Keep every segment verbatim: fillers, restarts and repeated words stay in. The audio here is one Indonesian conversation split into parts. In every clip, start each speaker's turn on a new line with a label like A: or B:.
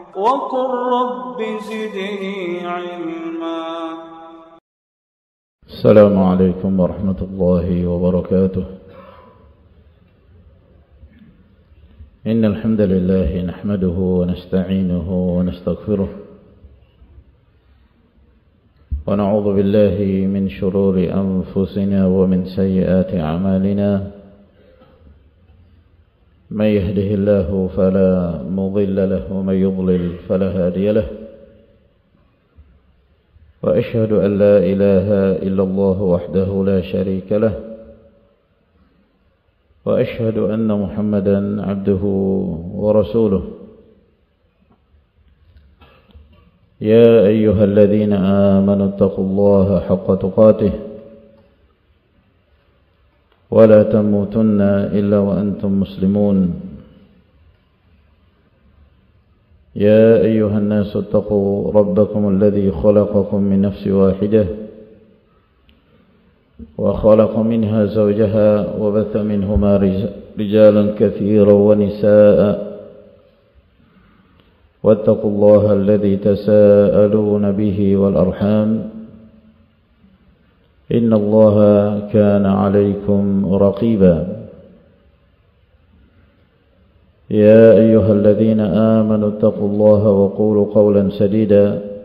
A: وقل رب زدني علما.
B: السلام عليكم ورحمة الله وبركاته. إن الحمد لله نحمده ونستعينه ونستغفره ونعوذ بالله من شرور أنفسنا ومن سيئات أعمالنا. من يهده الله فلا مضل له ومن يضلل فلا هادي له. وأشهد أن لا إله إلا الله وحده لا شريك له. وأشهد أن محمدا عبده ورسوله. يا أيها الذين آمنوا اتقوا الله حق تقاته ولا تموتن إلا وأنتم مسلمون. يا أيها الناس اتقوا ربكم الذي خلقكم من نفس واحدة وخلق منها زوجها وبث منهما رجالا كثيرا ونساء واتقوا الله الذي تساءلون به والأرحام إن الله كان عليكم رقيبا. يا أيها الذين آمنوا اتقوا الله وقولوا قولا سديدا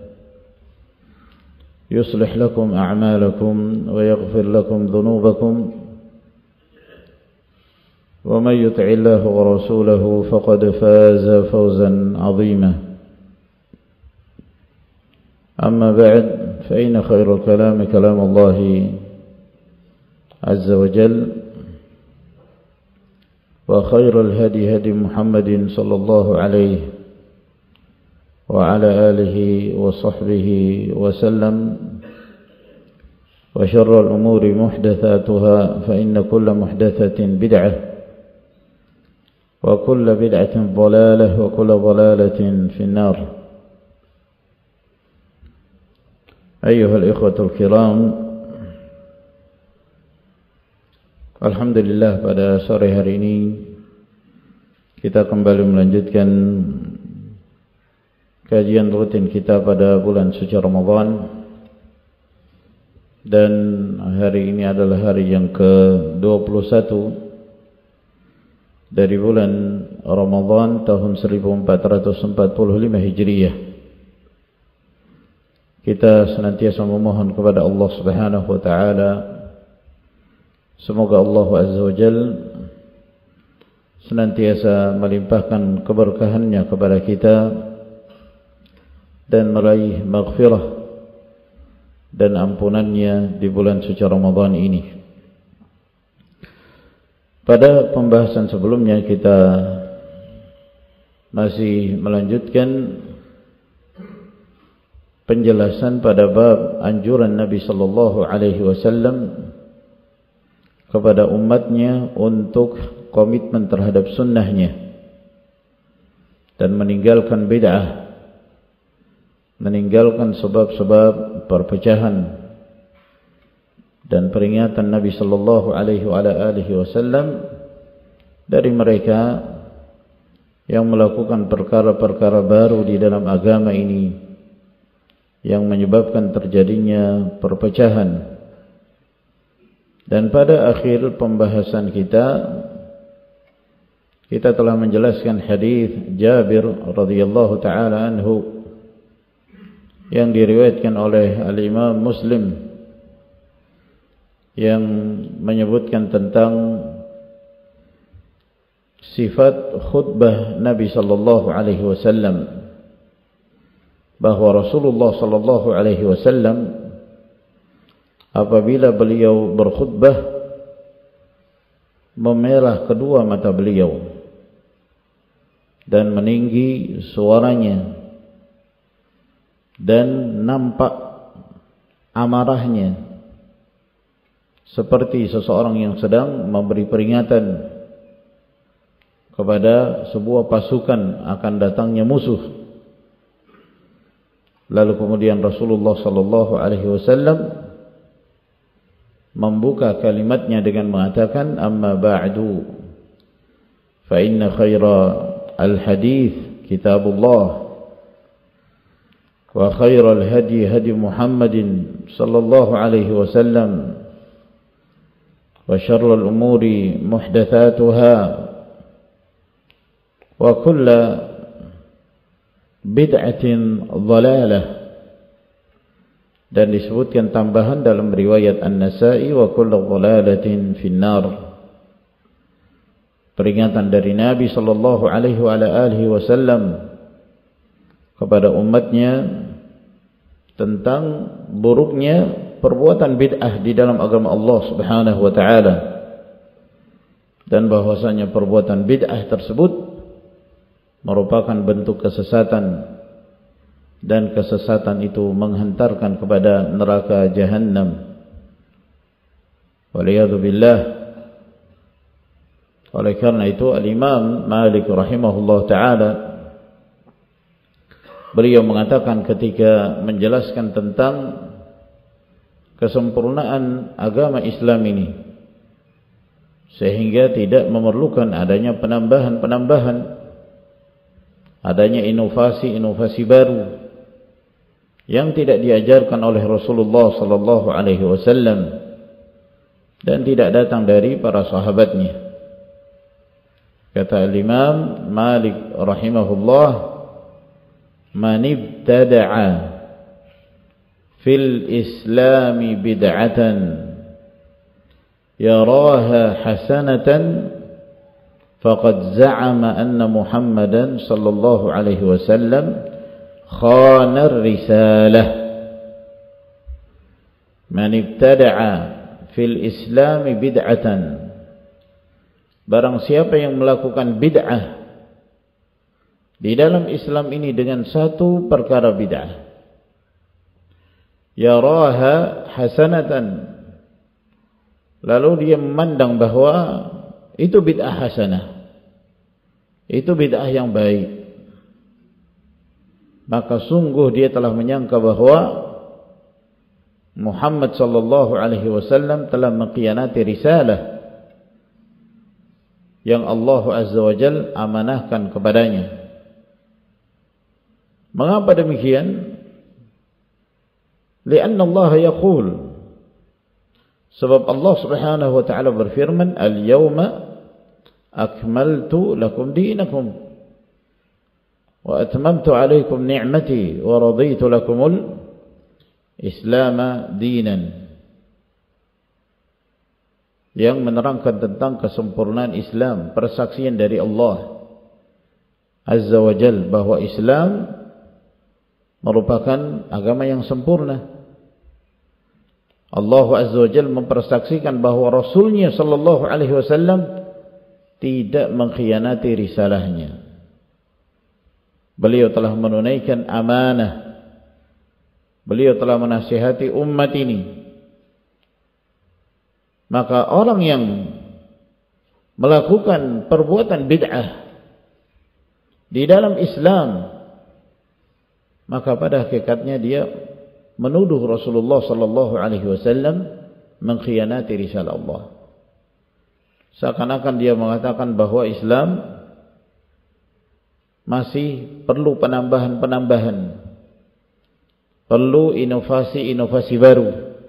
B: يصلح لكم أعمالكم ويغفر لكم ذنوبكم ومن يطع الله ورسوله فقد فاز فوزا عظيما. أما بعد فإن خير الكلام كلام الله عز وجل وخير الهدي هدي محمد صلى الله عليه وعلى آله وصحبه وسلم. وشر الأمور محدثاتها فإن كل محدثة بدعة وكل بدعة ضلالة وكل ضلالة في النار. أيها الإخوة الكرام, alhamdulillah pada sore hari ini kita kembali melanjutkan kajian rutin kita pada bulan suci Ramadan, dan hari ini adalah hari yang ke dua puluh satu dari bulan Ramadan tahun seribu empat ratus empat puluh lima Hijriyah. Kita senantiasa memohon kepada Allah Subhanahu wa taala semoga Allah Azza wa Jalla senantiasa melimpahkan keberkahannya kepada kita dan meraih maghfirah dan ampunannya di bulan suci Ramadan ini. Pada pembahasan sebelumnya kita masih melanjutkan penjelasan pada bab anjuran Nabi sallallahu alaihi wasallam kepada umatnya untuk komitmen terhadap sunnahnya dan meninggalkan bid'ah, meninggalkan sebab-sebab perpecahan, dan peringatan Nabi sallallahu alaihi wasallam dari mereka yang melakukan perkara-perkara baru di dalam agama ini yang menyebabkan terjadinya perpecahan. Dan pada akhir pembahasan kita kita telah menjelaskan hadis Jabir radhiyallahu taala anhu yang diriwayatkan oleh al-Imam Muslim yang menyebutkan tentang sifat khutbah Nabi sallallahu alaihi wasallam, bahwa Rasulullah sallallahu alaihi wasallam apabila beliau berkhutbah memerah kedua mata beliau dan meninggi suaranya dan nampak amarahnya seperti seseorang yang sedang memberi peringatan kepada sebuah pasukan akan datangnya musuh. Lalu kemudian Rasulullah sallallahu alaihi wasallam membuka kalimatnya dengan mengatakan, amma ba'du fa inna khaira al-hadith kitabullah وخير الهدي هدي محمد صلى الله عليه وسلم وشر الأمور محدثاتها وكل بدعة ضلالة. Dan disebutkan tambahan dalam riwayat An-Nasa'i wa kullu dhalalatin finnar. Peringatan dari Nabi sallallahu alaihi wa alihi wasallam kepada umatnya tentang buruknya perbuatan bid'ah di dalam agama Allah Subhanahu wa taala, dan bahwasanya perbuatan bid'ah tersebut merupakan bentuk kesesatan, dan kesesatan itu menghantarkan kepada neraka Jahannam. Waliyadu billah. Oleh karena itu Al-Imam Malik rahimahullah ta'ala, beliau mengatakan ketika menjelaskan tentang kesempurnaan agama Islam ini, sehingga tidak memerlukan adanya penambahan-penambahan, adanya inovasi-inovasi baru yang tidak diajarkan oleh Rasulullah sallallahu alaihi wasallam dan tidak datang dari para sahabatnya. Kata Al-Imam Malik rahimahullah, man ibtada'a fil islami bid'atan yaraha hasanatan faqad za'ama anna Muhammadan sallallahu alaihi wasallam khana ar-risalah. Man ibtada'a fil islami bid'atan, barang siapa yang melakukan bid'ah di dalam Islam ini dengan satu perkara bid'ah, yaraha hasanatan, lalu dia memandang bahwa itu bid'ah hasanah, itu bid'ah yang baik, maka sungguh dia telah menyangka bahwa Muhammad sallallahu alaihi wasallam telah mengkhianati risalah yang Allah azza wa jalla amanahkan kepadanya. Mengapa demikian? Lianna Allah yaqul, sebab Allah Subhanahu wa taala berfirman, al-yawma akmaltu lakum dinakum wa atmamtu alaikum ni'mati wa raditu lakumul Islam dinan, yang menerangkan tentang kesempurnaan Islam, persaksian dari Allah azza wa jalla bahwa Islam merupakan agama yang sempurna. Allah azza wa jalla mempersaksikan bahwa Rasulnya sallallahu alaihi wasallam tidak mengkhianati risalahnya. Beliau telah menunaikan amanah, beliau telah menasihati umat ini. Maka orang yang melakukan perbuatan bid'ah di dalam Islam, maka pada hakikatnya dia menuduh Rasulullah sallallahu alaihi wasallam mengkhianati risalah Allah. Seakan-akan dia mengatakan bahwa Islam masih perlu penambahan-penambahan, perlu inovasi-inovasi baru.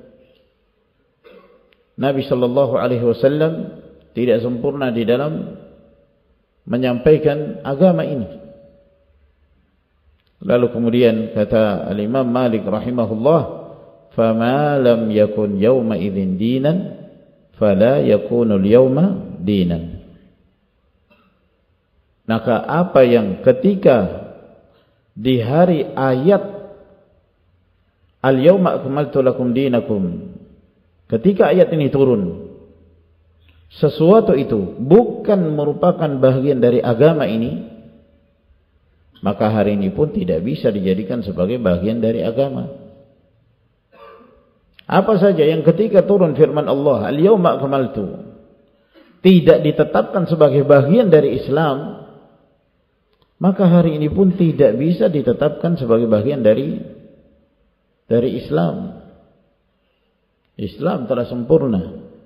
B: Nabi sallallahu alaihi wasallam tidak sempurna di dalam menyampaikan agama ini. Lalu kemudian kata Al-Imam Malik rahimahullah, fama lam yakun yawma idzin dinan fala yakunu al-yawma dinan. Maka apa yang ketika di hari ayat al-yawma akmaltu lakum dinakum, ketika ayat ini turun, sesuatu itu bukan merupakan bagian dari agama ini, maka hari ini pun tidak bisa dijadikan sebagai bagian dari agama. Apa saja yang ketika turun firman Allah, al-yawma akmaltu, tidak ditetapkan sebagai bagian dari Islam, maka hari ini pun tidak bisa ditetapkan sebagai bagian dari dari Islam. Islam telah sempurna.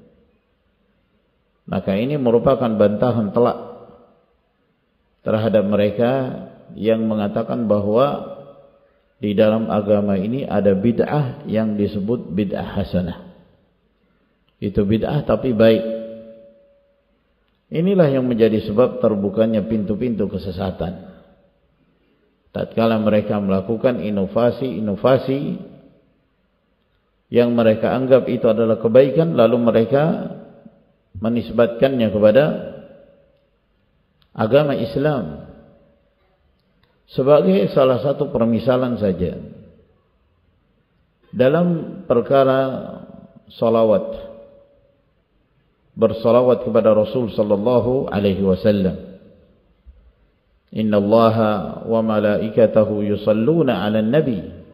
B: Maka ini merupakan bantahan telak terhadap mereka yang mengatakan bahwa di dalam agama ini ada bid'ah yang disebut bid'ah hasanah. Itu bid'ah tapi baik. Inilah yang menjadi sebab terbukanya pintu-pintu kesesatan. Tatkala mereka melakukan inovasi-inovasi yang mereka anggap itu adalah kebaikan, lalu mereka menisbatkannya kepada agama Islam. Sebagai salah satu permisalan saja, dalam perkara salawat, bersalawat kepada Rasul sallallahu alaihi wasallam, Inna Allaha wa malaikatahu yusalluna 'alan nabi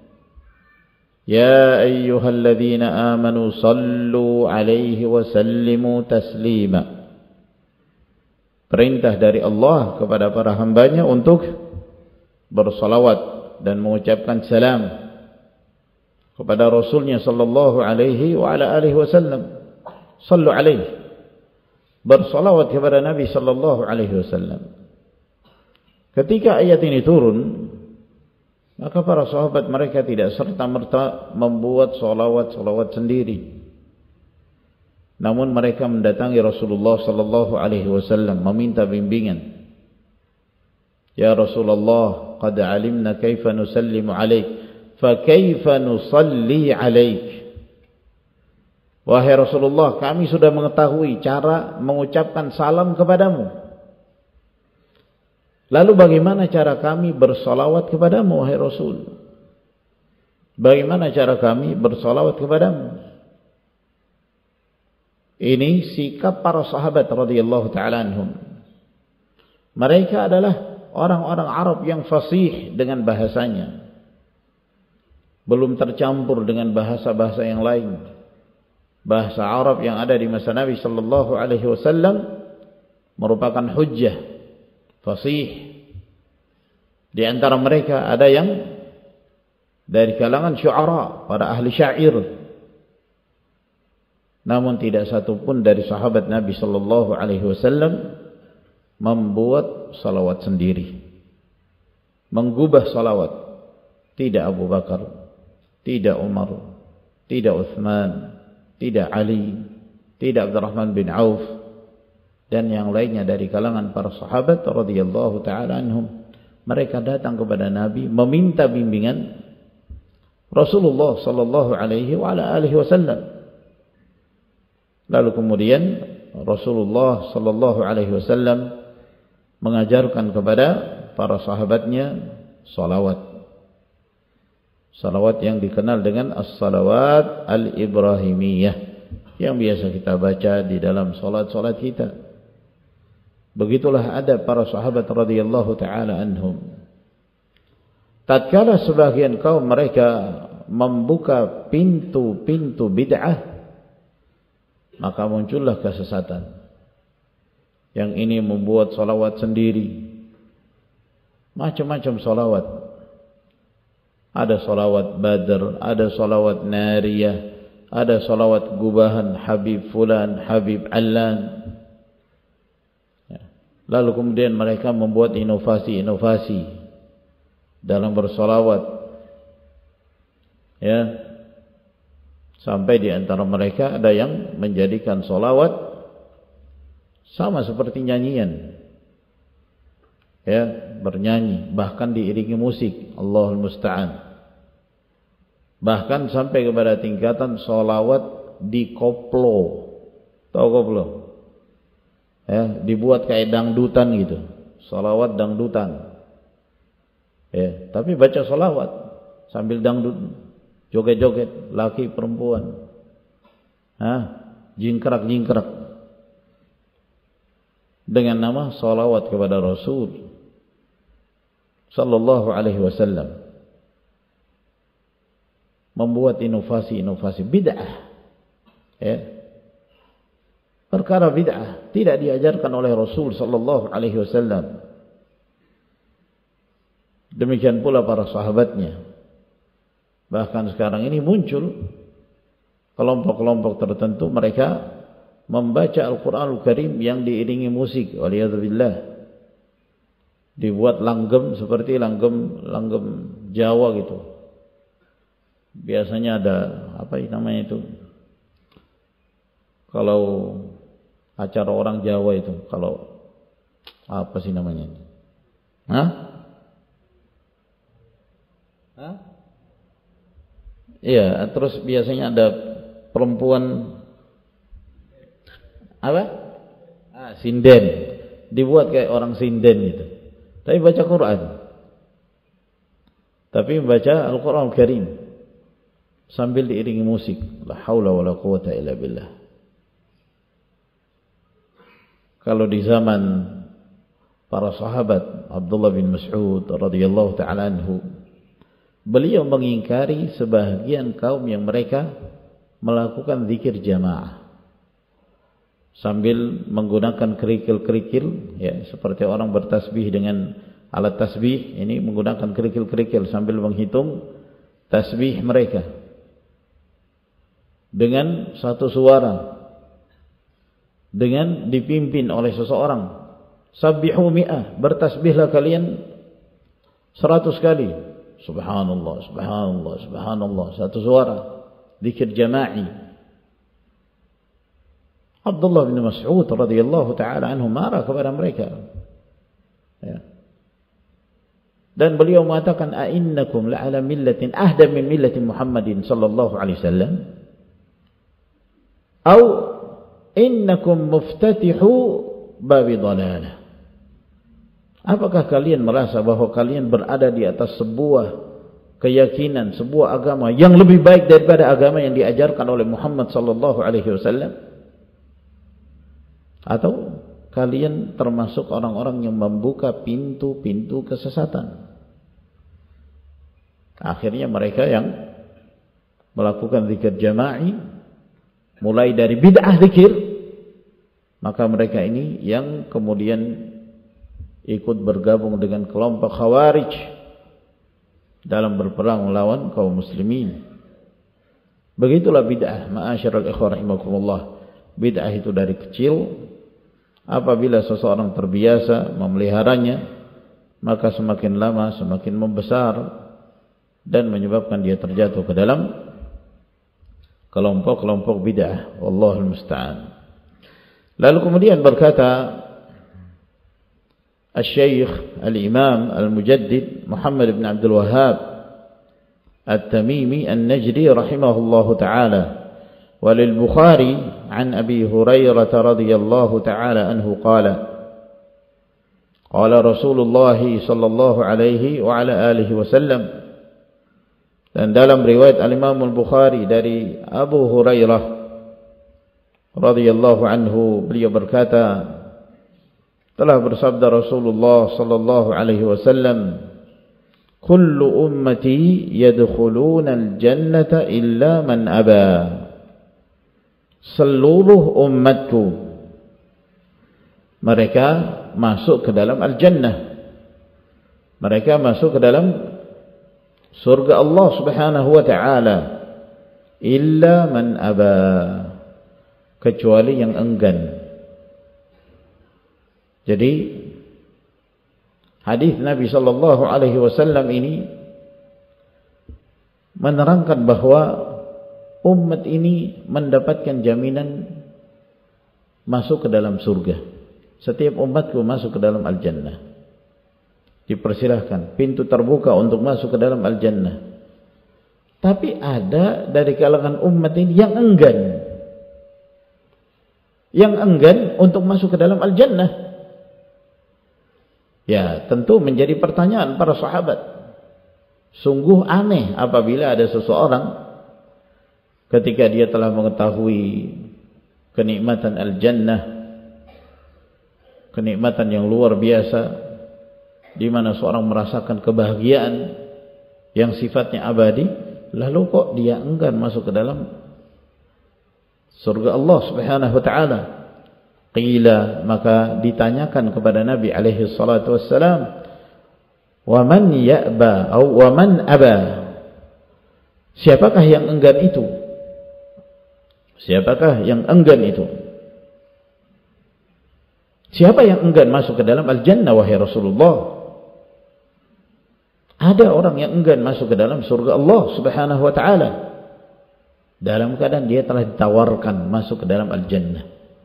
B: ya ayyuhalladzina amanu sallu 'alaihi wa sallimu taslima. Perintah dari Allah kepada para hambanya untuk bersalawat dan mengucapkan salam kepada Rasulnya sallallahu alaihi wa ala alihi wasallam. Sallu alaihi, bersalawat kepada Nabi sallallahu alaihi wasallam. Ketika ayat ini turun, maka para sahabat mereka tidak serta-merta membuat salawat-salawat sendiri. Namun mereka mendatangi Rasulullah sallallahu alaihi wasallam meminta bimbingan. Ya Rasulullah, qad alimna kaifa nusallimu alaik, fa kaifa nusalli alaik. Wahai Rasulullah, kami sudah mengetahui cara mengucapkan salam kepadamu. Lalu bagaimana cara kami bersalawat kepadamu, wahai Rasul? Bagaimana cara kami bersalawat kepadamu? Ini sikap para sahabat radhiyallahu ta'ala anhum. Mereka adalah orang-orang Arab yang fasih dengan bahasanya, belum tercampur dengan bahasa-bahasa yang lain. Bahasa Arab yang ada di masa Nabi sallallahu alaihi wasallam merupakan hujjah, fasih. Di antara mereka ada yang dari kalangan syu'ara, para ahli syair. Namun tidak satu pun dari sahabat Nabi sallallahu alaihi wasallam membuat salawat sendiri, menggubah salawat. Tidak Abu Bakar, tidak Umar, tidak Uthman, tidak Ali, tidak Abdurrahman bin Auf, dan yang lainnya dari kalangan para sahabat radhiyallahu ta'ala anhum. Mereka datang kepada Nabi meminta bimbingan Rasulullah sallallahu alaihi wa ala alihi wasallam. Lalu kemudian Rasulullah sallallahu alaihi wasallam mengajarkan kepada para sahabatnya salawat. Salawat yang dikenal dengan as-salawat al-ibrahimiyah, yang biasa kita baca di dalam salat-salat kita. Begitulah adab para sahabat radhiyallahu ta'ala anhum. Tatkala sebagian kaum mereka membuka pintu-pintu bid'ah, maka muncullah kesesatan. Yang ini membuat salawat sendiri, macam-macam salawat. Ada salawat Badr, ada salawat Nariyah, ada salawat gubahan Habib Fulan, Habib Allan. Lalu kemudian mereka membuat inovasi-inovasi dalam bersalawat, ya, sampai di antara mereka ada yang menjadikan salawat sama seperti nyanyian, ya, bernyanyi, bahkan diiringi musik. Allahul musta'an. Bahkan sampai kepada tingkatan salawat di koplo. Tahu koplo? Ya, dibuat kayak dangdutan gitu, salawat dangdutan. Ya, tapi baca salawat sambil dangdut, joget-joget, laki perempuan, ah, jingkrak-jingkrak, dengan nama salawat kepada Rasul sallallahu alaihi wasallam. Membuat inovasi-inovasi bid'ah, ya. Perkara bid'ah tidak diajarkan oleh Rasul sallallahu alaihi wasallam. Demikian pula para sahabatnya. Bahkan sekarang ini muncul kelompok-kelompok tertentu, mereka membaca Al-Qur'anul Karim yang diiringi musik, waliyadzubillah. Dibuat langgam seperti langgam langgam Jawa gitu. biasanya ada apa namanya itu? Kalau acara orang Jawa itu, kalau apa sih namanya? Hah? Hah? Iya, terus biasanya ada perempuan apa? Ah, sinden. Dibuat kayak orang sinden gitu. Tapi baca Quran. Tapi baca Al-Quran Al-Karim sambil diiringi musik. La haula wala quwata illa billah. Kalau di zaman para sahabat Abdullah bin Mas'ud radhiyallahu taala anhu, beliau mengingkari sebahagian kaum yang mereka melakukan zikir jamaah sambil menggunakan kerikil-kerikil, ya, seperti orang bertasbih dengan alat tasbih, ini menggunakan kerikil-kerikil sambil menghitung tasbih mereka dengan satu suara, dengan dipimpin oleh seseorang. Sabbihu mi'ah, bertasbihlah kalian seratus kali. Subhanallah, subhanallah, subhanallah, satu suara, zikir jama'i. Abdullah bin Mas'ud radhiyallahu taala anhu marah kepada mereka. Ya. Dan beliau mengatakan, "A'innakum la'ala millatin ahda min millati Muhammadin sallallahu alaihi wasallam? Au innakum muftatihu babi dhalalah?" Apakah kalian merasa bahwa kalian berada di atas sebuah keyakinan, sebuah agama yang lebih baik daripada agama yang diajarkan oleh Muhammad sallallahu alaihi wasallam? Atau kalian termasuk orang-orang yang membuka pintu-pintu kesesatan? Akhirnya mereka yang melakukan zikir jama'i, mulai dari bid'ah zikir, maka mereka ini yang kemudian ikut bergabung dengan kelompok Khawarij dalam berperang melawan kaum muslimin. Begitulah bid'ah, ma'asyiral ikhwah rahimakumullah. Bid'ah itu dari kecil, apabila seseorang terbiasa memeliharanya, maka semakin lama semakin membesar dan menyebabkan dia terjatuh ke dalam kelompok-kelompok bid'ah. Wallahul musta'an. Lalu kemudian berkata Al-Syeikh Al-Imam Al-Mujaddid Muhammad bin Abdul Wahhab At-Tamimi An-Najdi rahimahullahu ta'ala, walil Bukhari an Abi Hurairah radhiyallahu ta'ala anhu qala qala Rasulullah sallallahu alaihi wa ala alihi wasallam. Dan dalam riwayat Al-Imam Al-Bukhari dari Abu Hurairah radhiyallahu anhu, beliau berkata, telah bersabda Rasulullah sallallahu alaihi wasallam, "Kullu ummati yadkhuluna al-jannata illa man aba." Seluruh umatku mereka masuk ke dalam al-jannah. Mereka masuk ke dalam surga Allah Subhanahu wa taala, illa man aba, kecuali yang enggan. Jadi hadis Nabi sallallahu alaihi wasallam ini menerangkan bahwa umat ini mendapatkan jaminan masuk ke dalam surga. Setiap umatku masuk ke dalam al-jannah. Dipersilahkan, pintu terbuka untuk masuk ke dalam al-jannah. Tapi ada dari kalangan umat ini yang enggan. Yang enggan untuk masuk ke dalam al-jannah. Ya, tentu menjadi pertanyaan para sahabat. Sungguh aneh apabila ada seseorang ketika dia telah mengetahui kenikmatan al-jannah, kenikmatan yang luar biasa, di mana seorang merasakan kebahagiaan yang sifatnya abadi, lalu kok dia enggan masuk ke dalam surga Allah Subhanahu wa taala. Qila, maka ditanyakan kepada Nabi alaihi salatu wassalam, "Wa man ya'ba atau wa man aba?" Siapakah yang enggan itu? Siapakah yang enggan itu? Siapa yang enggan masuk ke dalam al-jannah wahai Rasulullah? Ada orang yang enggan masuk ke dalam surga Allah Subhanahu wa taala dalam keadaan dia telah ditawarkan masuk ke dalam al-jannah.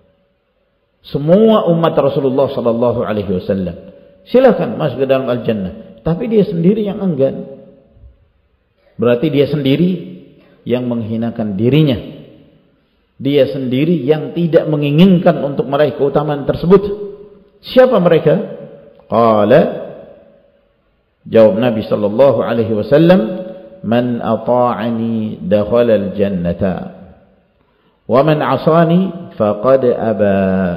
B: Semua umat Rasulullah sallallahu alaihi wasallam silakan masuk ke dalam al-jannah, tapi dia sendiri yang enggan. Berarti dia sendiri yang menghinakan dirinya. Dia sendiri yang tidak menginginkan untuk meraih keutamaan tersebut. Siapa mereka? Qala, jawab Nabi sallallahu alaihi wasallam, man ata'ani dakhala al-jannata wa man 'asani faqad aba.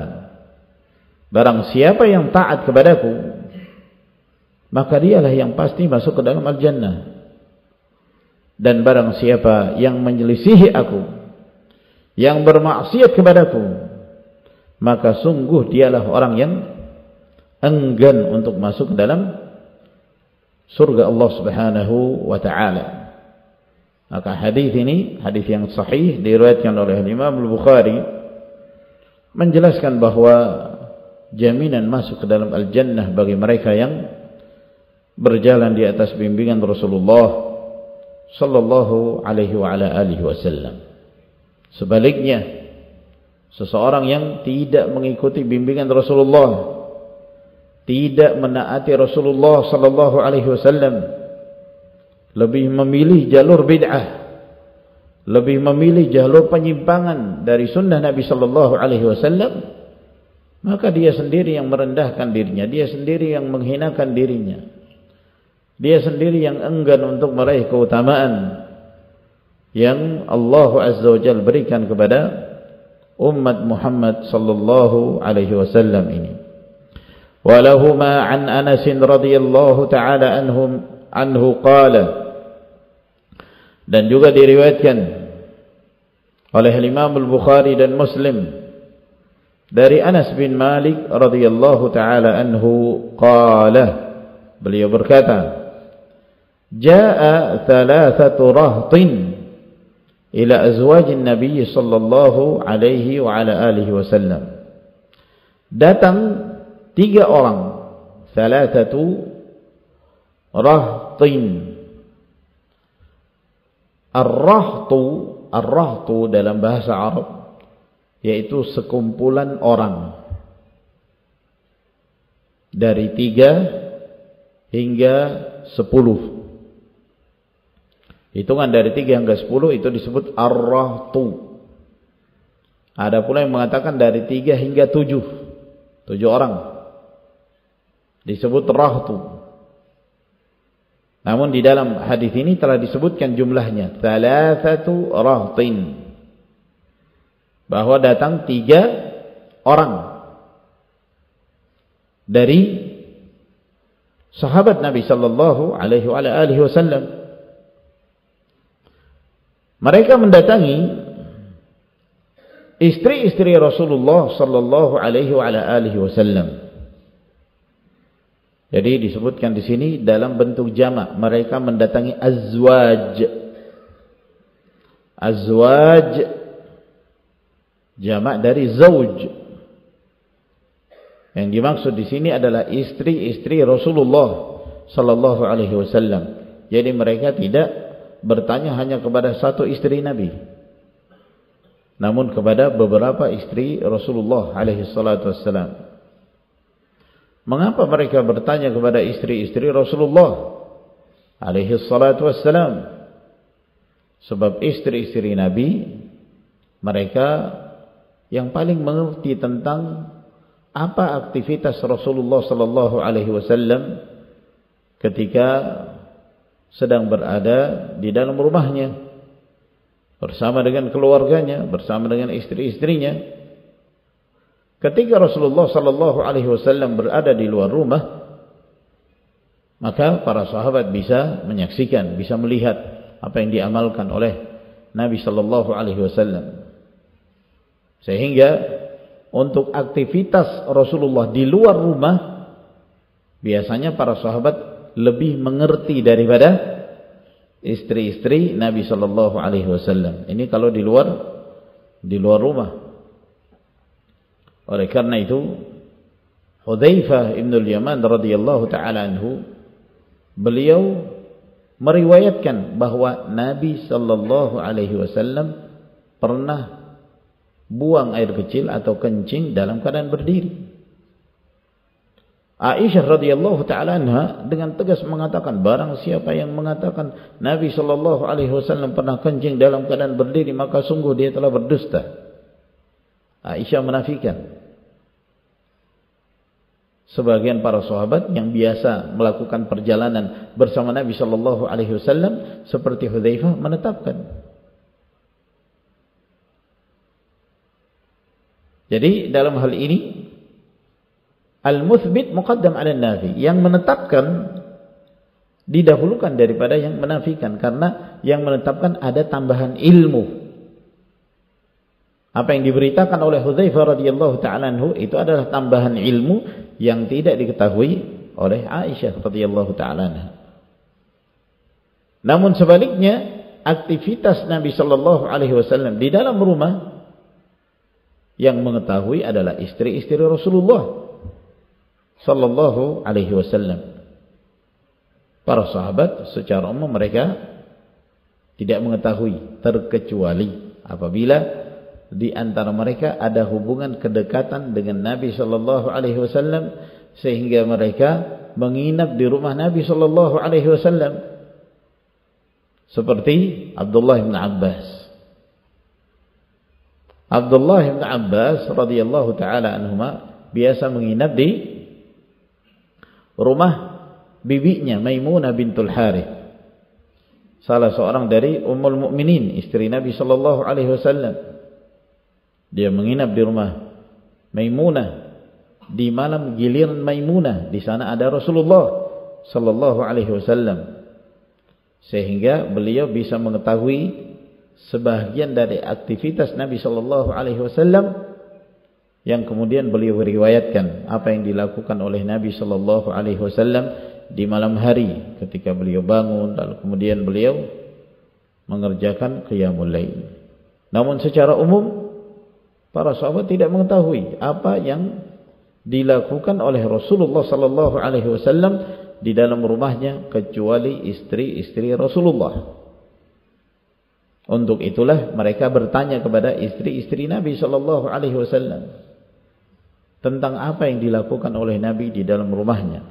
B: Barang siapa yang taat kepadaku, maka dialah yang pasti masuk ke dalam al-jannah. Dan barang siapa yang menyelisihi aku, yang bermaksiat kepadaku, maka sungguh dialah orang yang enggan untuk masuk ke dalam surga Allah Subhanahu wa taala. Maka hadis ini hadis yang sahih diriwayatkan oleh Imam Al-Bukhari menjelaskan bahwa jaminan masuk ke dalam al-jannah bagi mereka yang berjalan di atas bimbingan Rasulullah sallallahu alaihi wa ala alihi wasallam. Sebaliknya, seseorang yang tidak mengikuti bimbingan Rasulullah, tidak menaati Rasulullah sallallahu alaihi wasallam, lebih memilih jalur bid'ah, lebih memilih jalur penyimpangan dari sunnah Nabi sallallahu alaihi wasallam, maka dia sendiri yang merendahkan dirinya, dia sendiri yang menghinakan dirinya, dia sendiri yang enggan untuk meraih keutamaan yang Allah Azza wa Jalla berikan kepada umat Muhammad sallallahu alaihi wasallam ini. Walahuma an Anas radhiyallahu taala anhum anhu qala, dan juga diriwayatkan oleh Imam Al-Bukhari dan Muslim dari Anas bin Malik radhiyallahu taala anhu qala, beliau berkata, jaa thalathatu rahtin ila azwajin Nabi sallallahu alaihi wa ala alihi wasallam. Datang tiga orang, thalathatu rahtin. Ar-rahtu, ar-rahtu dalam bahasa Arab yaitu sekumpulan orang dari tiga hingga sepuluh. Hitungan dari tiga hingga sepuluh itu disebut ar-rahtu. Ada pula yang mengatakan dari tiga hingga tujuh, tujuh orang disebut rahtu. Namun di dalam hadis ini telah disebutkan jumlahnya thalathatu rahtin, bahwa datang tiga orang dari sahabat Nabi sallallahu alaihi wasallam. Mereka mendatangi istri-istri Rasulullah sallallahu alaihi wasallam. Jadi disebutkan di sini dalam bentuk jamak, mereka mendatangi azwaj. Azwaj jamak dari zauj. Yang dimaksud di sini adalah istri-istri Rasulullah sallallahu alaihi wasallam. Jadi mereka tidak bertanya hanya kepada satu istri Nabi, namun kepada beberapa istri Rasulullah alaihi salatu wassalam. Mengapa mereka bertanya kepada istri-istri Rasulullah alaihi salatu wassalam? Sebab istri-istri Nabi mereka yang paling mengerti tentang apa aktivitas Rasulullah sallallahu alaihi wasallam ketika sedang berada di dalam rumahnya bersama dengan keluarganya, bersama dengan istri-istrinya. Ketika Rasulullah sallallahu alaihi wasallam berada di luar rumah, maka para sahabat bisa menyaksikan, bisa melihat apa yang diamalkan oleh Nabi sallallahu alaihi wasallam. Sehingga untuk aktivitas Rasulullah di luar rumah, biasanya para sahabat lebih mengerti daripada istri-istri Nabi sallallahu alaihi wasallam. Ini kalau di luar di luar rumah. Oleh karena itu, Hudzaifah ibn al-Yaman radhiyallahu taala anhu, beliau meriwayatkan bahwa Nabi sallallahu alaihi wasallam pernah buang air kecil atau kencing dalam keadaan berdiri. Aisyah radhiyallahu taala anha dengan tegas mengatakan, barang siapa yang mengatakan Nabi sallallahu alaihi wasallam pernah kencing dalam keadaan berdiri, maka sungguh dia telah berdusta. Aisyah menafikan. Sebagian para sahabat yang biasa melakukan perjalanan bersama Nabi sallallahu alaihi wasallam seperti Hudzaifah menetapkan. Jadi dalam hal ini al-muthbit muqaddam 'ala an-nafi, yang menetapkan didahulukan daripada yang menafikan, karena yang menetapkan ada tambahan ilmu. Apa yang diberitakan oleh Hudzaifah radhiyallahu ta'ala anhu itu adalah tambahan ilmu yang tidak diketahui oleh Aisyah radhiyallahu ta'ala anha. Namun sebaliknya, aktivitas Nabi sallallahu alaihi wasallam di dalam rumah yang mengetahui adalah istri-istri Rasulullah sallallahu alaihi wasallam. Para sahabat secara umum mereka tidak mengetahui, terkecuali apabila di antara mereka ada hubungan kedekatan dengan Nabi sallallahu alaihi wasallam sehingga mereka menginap di rumah Nabi sallallahu alaihi wasallam, seperti Abdullah bin Abbas. Abdullah bin Abbas radhiyallahu taala anhuma biasa menginap di rumah bibinya Maimunah bintul Harith, salah seorang dari Ummul Mukminin, istri Nabi sallallahu alaihi wasallam. Dia menginap di rumah Maimunah di malam giliran Maimunah. Di sana ada Rasulullah sallallahu alaihi wasallam, sehingga beliau bisa mengetahui sebahagian dari aktivitas Nabi sallallahu alaihi wasallam yang kemudian beliau riwayatkan apa yang dilakukan oleh Nabi sallallahu alaihi wasallam di malam hari ketika beliau bangun, lalu kemudian beliau mengerjakan qiyamul lail. Namun secara umum para sahabat tidak mengetahui apa yang dilakukan oleh Rasulullah sallallahu alaihi wasallam di dalam rumahnya kecuali istri-istri Rasulullah. Untuk itulah mereka bertanya kepada istri-istri Nabi sallallahu alaihi wasallam tentang apa yang dilakukan oleh Nabi di dalam rumahnya.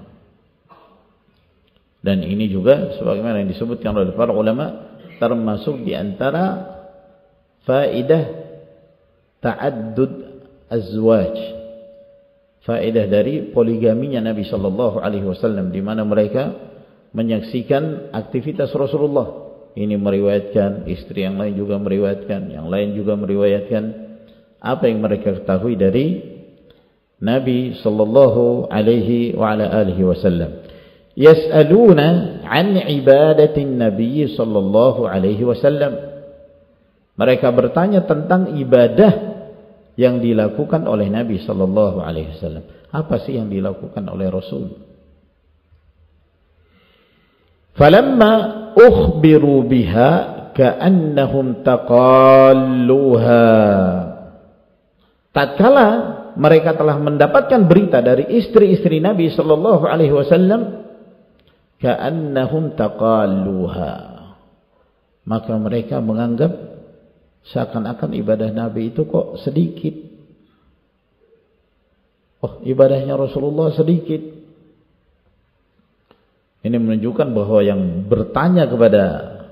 B: Dan ini juga sebagaimana yang disebutkan oleh para ulama termasuk di antara faedah ta'addud azwaj, faedah dari poligaminya Nabi sallallahu alaihi wasallam, di mana mereka menyaksikan aktivitas Rasulullah. Ini meriwayatkan, istri yang lain juga meriwayatkan, yang lain juga meriwayatkan apa yang mereka ketahui dari Nabi sallallahu alaihi wa ala alihi wasallam. Yas'aluna an ibadatin Nabi sallallahu alaihi wasallam. Mereka bertanya tentang ibadah yang dilakukan oleh Nabi sallallahu alaihi wasallam. Apa sih yang dilakukan oleh Rasul? Falamma ukhbiru biha ka'annahum taqalluha. Tatkala mereka telah mendapatkan berita dari istri-istri Nabi sallallahu alaihi wasallam, ka'annahum taqalluha, maka mereka menganggap seakan-akan ibadah Nabi itu kok sedikit. Oh, ibadahnya Rasulullah sedikit. Ini menunjukkan bahwa yang bertanya kepada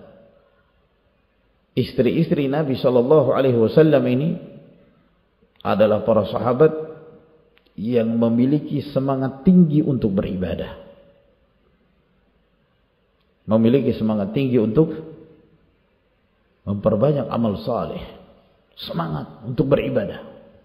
B: istri-istri Nabi sallallahu alaihi wasallam ini adalah para sahabat yang memiliki semangat tinggi untuk beribadah. Memiliki semangat tinggi untuk memperbanyak amal saleh, semangat untuk beribadah.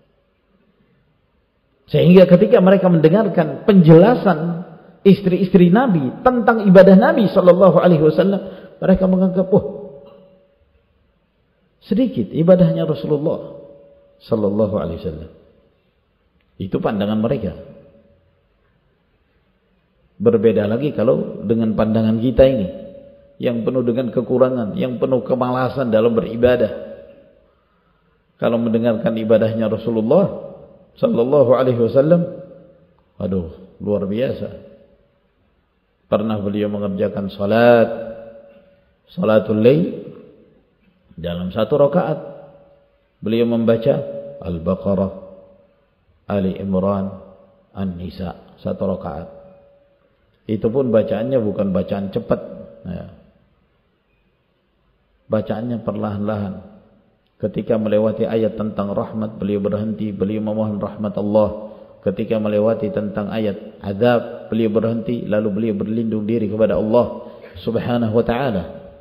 B: Sehingga ketika mereka mendengarkan penjelasan istri-istri Nabi tentang ibadah Nabi sallallahu alaihi wasallam, mereka menganggap, oh, sedikit ibadahnya Rasulullah sallallahu alaihi wasallam. Itu pandangan mereka. Berbeda lagi kalau dengan pandangan kita ini yang penuh dengan kekurangan, yang penuh kemalasan dalam beribadah. Kalau mendengarkan ibadahnya Rasulullah sallallahu alaihi wasallam, aduh, luar biasa. Pernah beliau mengerjakan salat Salatul Lail dalam satu rakaat beliau membaca Al-Baqarah, Ali Imran, An-Nisa, satu rakaat. Itu pun bacaannya bukan bacaan cepat, ya. Bacaannya perlahan-lahan. Ketika melewati ayat tentang rahmat, beliau berhenti, beliau memohon rahmat Allah. Ketika melewati tentang ayat azab, beliau berhenti, lalu beliau berlindung diri kepada Allah Subhanahu wa ta'ala.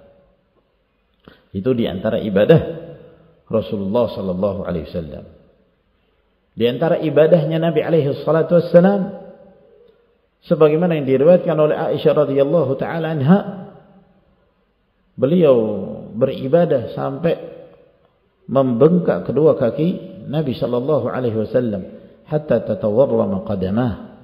B: Itu di antara ibadah Rasulullah sallallahu alaihi wasallam. Di antara ibadahnya Nabi alaihi salatu wassalam, sebagaimana yang diriwayatkan oleh Aisyah radhiyallahu taala anha, beliau beribadah sampai membengkak kedua kaki Nabi sallallahu alaihi wasallam hatta tatawarrama qadamah.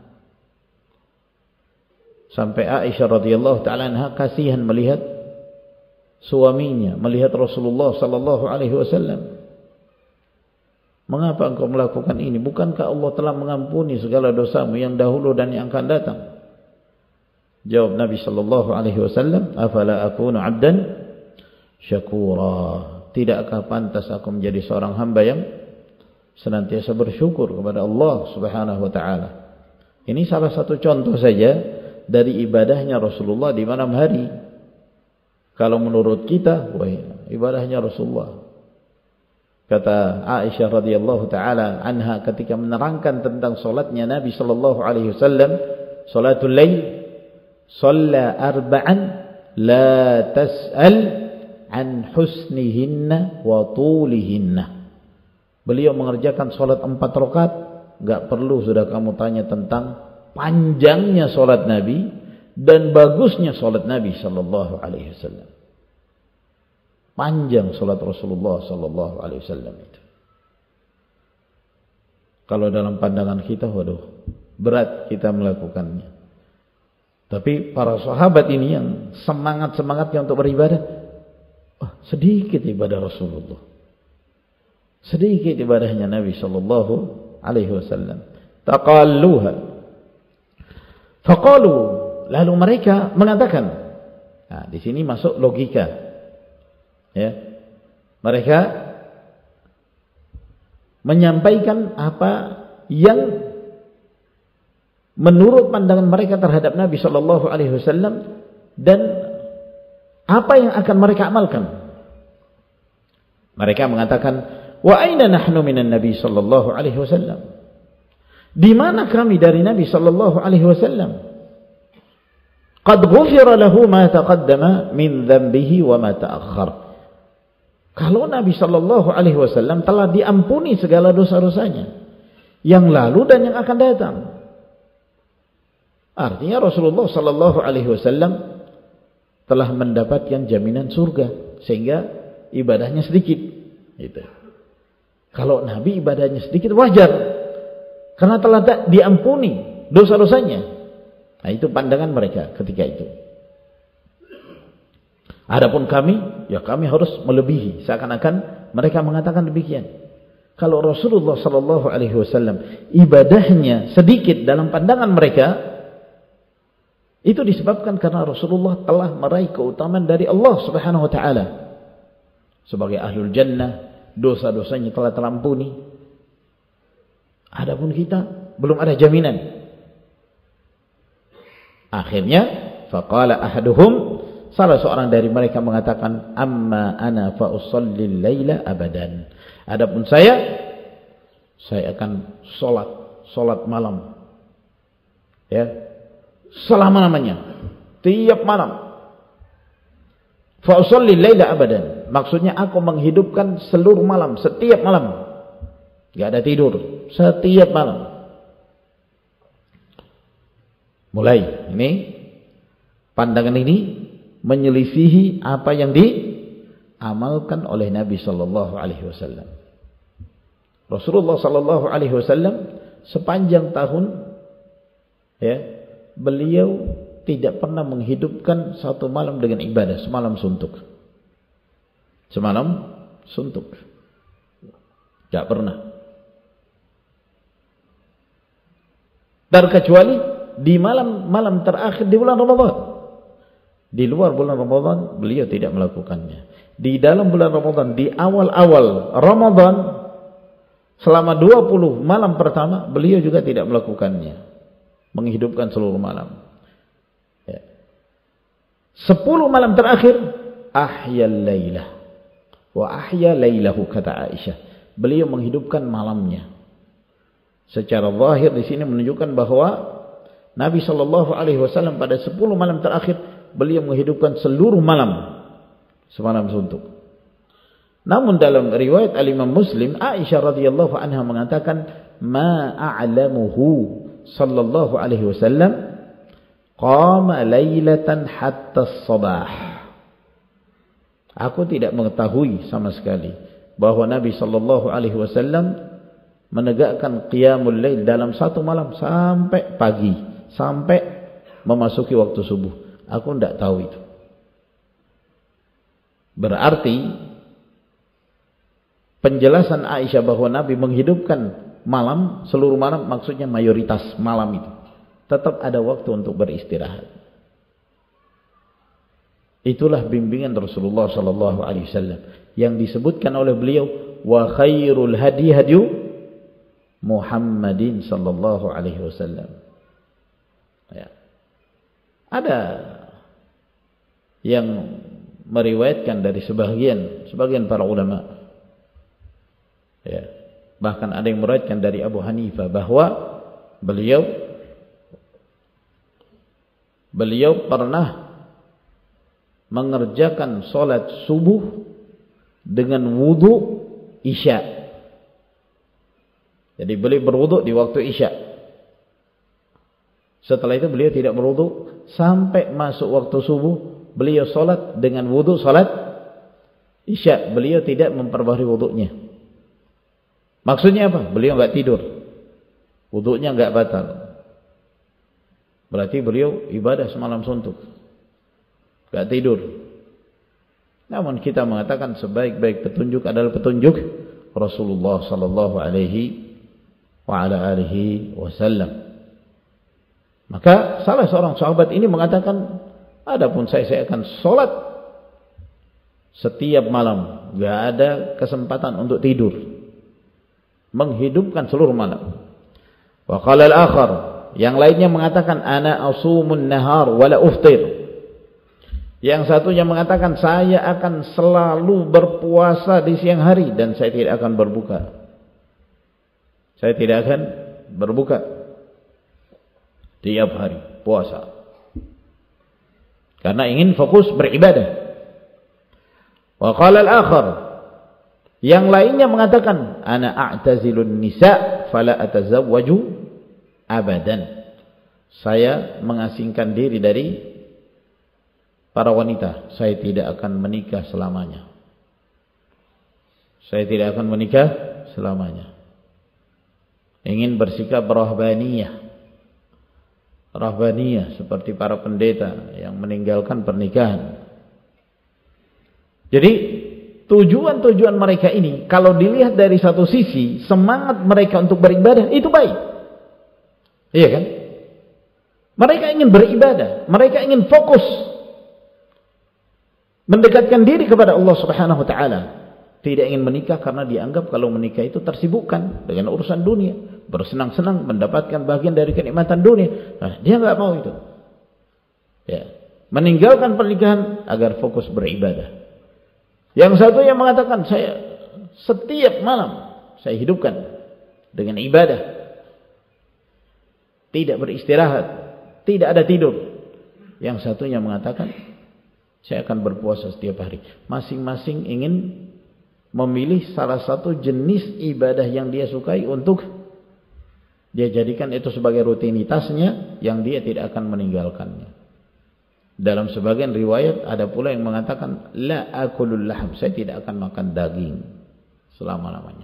B: Sampai Aisyah radhiyallahu taala anha kasihan melihat suaminya, melihat Rasulullah sallallahu alaihi wasallam. Mengapa engkau melakukan ini? Bukankah Allah telah mengampuni segala dosamu yang dahulu dan yang akan datang? Jawab Nabi sallallahu alaihi wasallam, "Afala akunu 'abdan syakura?" Tidakkah pantas aku menjadi seorang hamba yang senantiasa bersyukur kepada Allah Subhanahu wa taala? Ini salah satu contoh saja dari ibadahnya Rasulullah di malam hari. Kalau menurut kita, wah, ibadahnya Rasulullah. Kata Aisyah radhiyallahu taala anha ketika menerangkan tentang salatnya Nabi sallallahu alaihi wasallam, salatul lail, shalla arba'an la tas'al an husnihinna wa tulihinna. Beliau mengerjakan salat empat rakaat, enggak perlu sudah kamu tanya tentang panjangnya salat Nabi dan bagusnya salat Nabi sallallahu alaihi wasallam. Panjang salat Rasulullah sallallahu alaihi wasallam itu. Kalau dalam pandangan kita, waduh, berat kita melakukannya. Tapi para sahabat ini yang semangat-semangatnya untuk beribadah, oh, sedikit ibadah Rasulullah. Sedikit ibadahnya Nabi sallallahu alaihi wasallam. Taqalluha. Faqalu, lalu mereka mengatakan. Nah, di sini masuk logika. Ya, mereka menyampaikan apa yang menurut pandangan mereka terhadap Nabi sallallahu alaihi wasallam dan apa yang akan mereka amalkan. Mereka mengatakan, "Wa aina nahnu minan Nabi sallallahu alaihi wasallam?" Di mana kami dari Nabi sallallahu alaihi wasallam? Qad ghufira lahu ma taqaddama min dhanbihi wa ma ta'akhkhar. Kalau Nabi sallallahu alaihi wasallam telah diampuni segala dosa-dosanya yang lalu dan yang akan datang. Artinya Rasulullah sallallahu alaihi wasallam telah mendapatkan jaminan surga sehingga ibadahnya sedikit. Gitu. Kalau Nabi ibadahnya sedikit wajar karena telah diampuni dosa-dosanya. Nah, itu pandangan mereka ketika itu. Adapun kami, ya kami harus melebihi. Seakan-akan mereka mengatakan demikian. Kalau Rasulullah sallallahu alaihi wasallam ibadahnya sedikit dalam pandangan mereka, itu disebabkan karena Rasulullah telah meraih keutamaan dari Allah Subhanahu wa taala. Sebagai ahlul jannah, dosa-dosanya telah terampuni. Adapun kita belum ada jaminan. Akhirnya faqala ahaduhum, salah seorang dari mereka mengatakan, "Amma ana fa usallil laila abadan." Adapun saya, saya akan salat, salat malam. Ya. Selama-lamanya, tiap malam. Fa usallil laila abadan. Maksudnya aku menghidupkan seluruh malam, setiap malam. Enggak ada tidur, setiap malam. Mulai ini pandangan ini menyelisihi apa yang diamalkan oleh Nabi sallallahu alaihi wasallam. Rasulullah sallallahu alaihi wasallam sepanjang tahun, ya, beliau tidak pernah menghidupkan satu malam dengan ibadah, semalam suntuk. Semalam suntuk. Tidak pernah. Terkecuali di malam-malam terakhir di bulan Ramadan. Di luar bulan Ramadan beliau tidak melakukannya. Di dalam bulan Ramadan, di awal-awal Ramadan, selama dua puluh malam pertama beliau juga tidak melakukannya, menghidupkan seluruh malam. Ya. sepuluh malam terakhir, ahyal lailah wa ahya lailahu, kata Aisyah. Beliau menghidupkan malamnya. Secara zahir di sini menunjukkan bahwa Nabi Shallallahu Alaihi Wasallam pada sepuluh malam terakhir beliau menghidupkan seluruh malam, semalam suntuk. Namun dalam riwayat Al-Imam Muslim, Aisyah radhiyallahu anha mengatakan, "Ma a'lamuhu sallallahu alaihi wasallam qama lailatan hatta as-sabah." Aku tidak mengetahui sama sekali bahwa Nabi sallallahu alaihi wasallam menegakkan qiyamul lail dalam satu malam sampai pagi, sampai memasuki waktu subuh. Aku tidak tahu itu. Berarti penjelasan Aisyah bahwa Nabi menghidupkan malam, seluruh malam, maksudnya mayoritas malam itu. Tetap ada waktu untuk beristirahat. Itulah bimbingan Rasulullah sallallahu alaihi wasallam yang disebutkan oleh beliau, wa khairul hadi hadyu Muhammadin sallallahu alaihi wasallam. Ya. Ada yang meriwayatkan dari sebagian sebagian para ulama, ya, bahkan ada yang meriwayatkan dari Abu Hanifah bahwa beliau beliau pernah mengerjakan sholat subuh dengan wudu isya. Jadi beliau berwudu di waktu isya. Setelah itu beliau tidak berwudu sampai masuk waktu subuh. Beliau sholat dengan wudu sholat isya. Beliau tidak memperbaharui wudunya. Maksudnya apa? Beliau enggak tidur, wudunya enggak batal. Berarti beliau ibadah semalam suntuk, enggak tidur. Namun kita mengatakan sebaik-baik petunjuk adalah petunjuk Rasulullah sallallahu alaihi wa ala alihi wasallam. Maka salah seorang sahabat ini mengatakan, adapun saya saya akan sholat setiap malam, enggak ada kesempatan untuk tidur, menghidupkan seluruh malam. Wa qala al-akhar, yang lainnya mengatakan, ana asumun nahar wala uftir. Yang satunya mengatakan, saya akan selalu berpuasa di siang hari dan saya tidak akan berbuka. Saya tidak akan berbuka tiap hari puasa, karena ingin fokus beribadah. Wa qala al-akhar, yang lainnya mengatakan, ana a'tazilun nisa fala atazawwaju abadan. Saya mengasingkan diri dari para wanita, saya tidak akan menikah selamanya. Saya tidak akan menikah selamanya. Ingin bersikap rahbaniyah. Rahbaniyah seperti para pendeta yang meninggalkan pernikahan. Jadi tujuan-tujuan mereka ini kalau dilihat dari satu sisi, semangat mereka untuk beribadah itu baik. Iya kan? Mereka ingin beribadah, mereka ingin fokus mendekatkan diri kepada Allah Subhanahu wa taala. Tidak ingin menikah karena dianggap kalau menikah itu tersibukkan dengan urusan dunia, bersenang-senang mendapatkan bagian dari kenikmatan dunia. Nah, dia enggak mau itu. Ya, meninggalkan pernikahan agar fokus beribadah. Yang satu yang mengatakan, saya setiap malam saya hidupkan dengan ibadah. Tidak beristirahat, tidak ada tidur. Yang satunya mengatakan, saya akan berpuasa setiap hari. Masing-masing ingin memilih salah satu jenis ibadah yang dia sukai untuk dia jadikan itu sebagai rutinitasnya yang dia tidak akan meninggalkannya. Dalam sebagian riwayat ada pula yang mengatakan, la akulul laham, saya tidak akan makan daging selama-lamanya.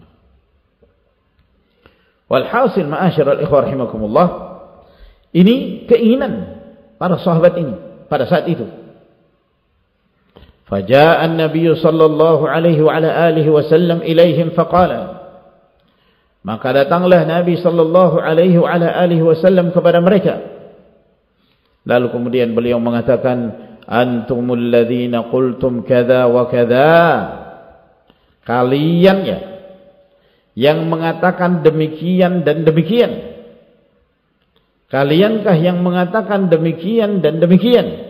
B: Walhasil ma'asyiral ikhwah rahimakumullah, ini keinginan para sahabat ini pada saat itu. فجاء النبي صلى الله عليه وعلى آله وسلم إليهم فقال, maka datanglah Nabi sallallahu alaihi wa ala alihi wasallam kepada mereka. Lalu kemudian beliau mengatakan, antumul ladzina qultum kadza wa kadza. Kalian ya yang mengatakan demikian dan demikian. Kaliankah yang mengatakan demikian dan demikian?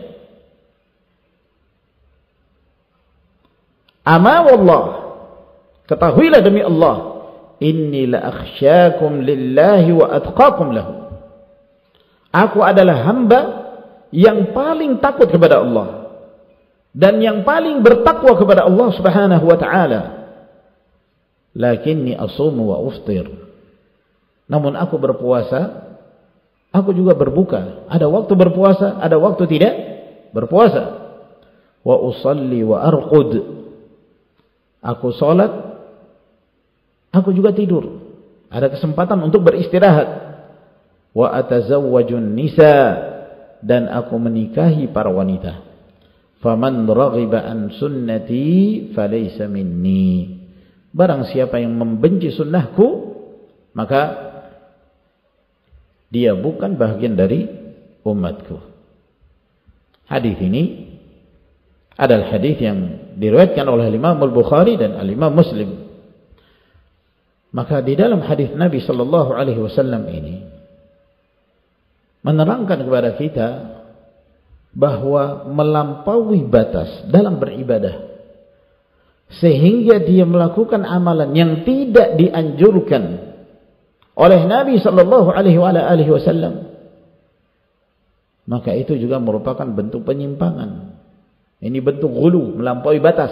B: Ama wallah, ketahuilah demi Allah, inni la akhsyakum lillahi wa atqakum lahu. Aku adalah hamba yang paling takut kepada Allah dan yang paling bertakwa kepada Allah Subhanahu wa taala. Lakinni asumu wa uftir. Namun aku berpuasa, aku juga berbuka. Ada waktu berpuasa, ada waktu tidak berpuasa. Wa usalli wa arqud. Aku salat, aku juga tidur. Ada kesempatan untuk beristirahat. Wa atazawwajun nisa, dan aku menikahi para wanita. Faman raghiba an sunnati falaysa minni. Barang siapa yang membenci sunnahku, maka dia bukan bagian dari umatku. Hadis ini adalah hadis yang diriwayatkan oleh Imam Al-Bukhari dan Al-Imam Muslim. Maka di dalam hadis Nabi sallallahu alaihi wasallam ini menerangkan kepada kita bahwa melampaui batas dalam beribadah sehingga dia melakukan amalan yang tidak dianjurkan oleh Nabi sallallahu alaihi wasallam, maka itu juga merupakan bentuk penyimpangan. Ini bentuk ghulu, melampaui batas.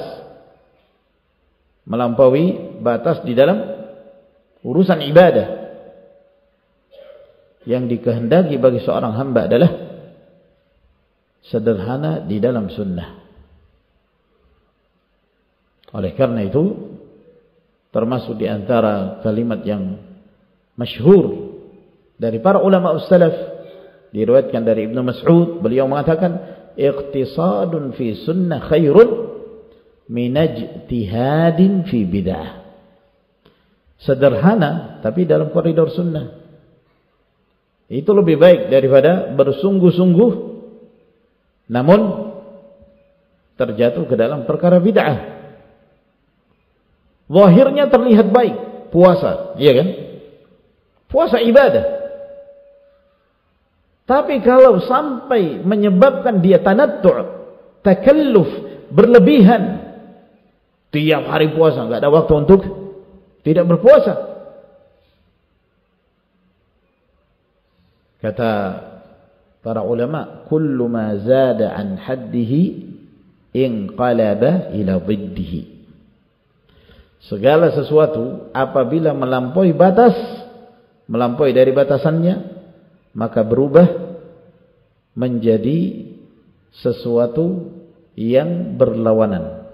B: Melampaui batas di dalam urusan ibadah. Yang dikehendaki bagi seorang hamba adalah sederhana di dalam sunnah. Oleh karena itu, termasuk di antara kalimat yang masyhur dari para ulama salaf, diriwayatkan dari Ibnu Mas'ud, beliau mengatakan, iqtisadun fi sunnah khairun min ijtihadin fi bid'ah. Sederhana tapi dalam koridor sunnah itu lebih baik daripada bersungguh-sungguh namun terjatuh ke dalam perkara bid'ah. Zahirnya terlihat baik, puasa, iya kan? Puasa ibadah. Tapi kalau sampai menyebabkan dia tanattu', takalluf, berlebihan, tiap hari puasa, enggak ada waktu untuk tidak berpuasa. Kata para ulama, kullu ma zada an haddihi inqalaba ila dhiddihi. Segala sesuatu apabila melampaui batas, melampaui dari batasannya, maka berubah menjadi sesuatu yang berlawanan.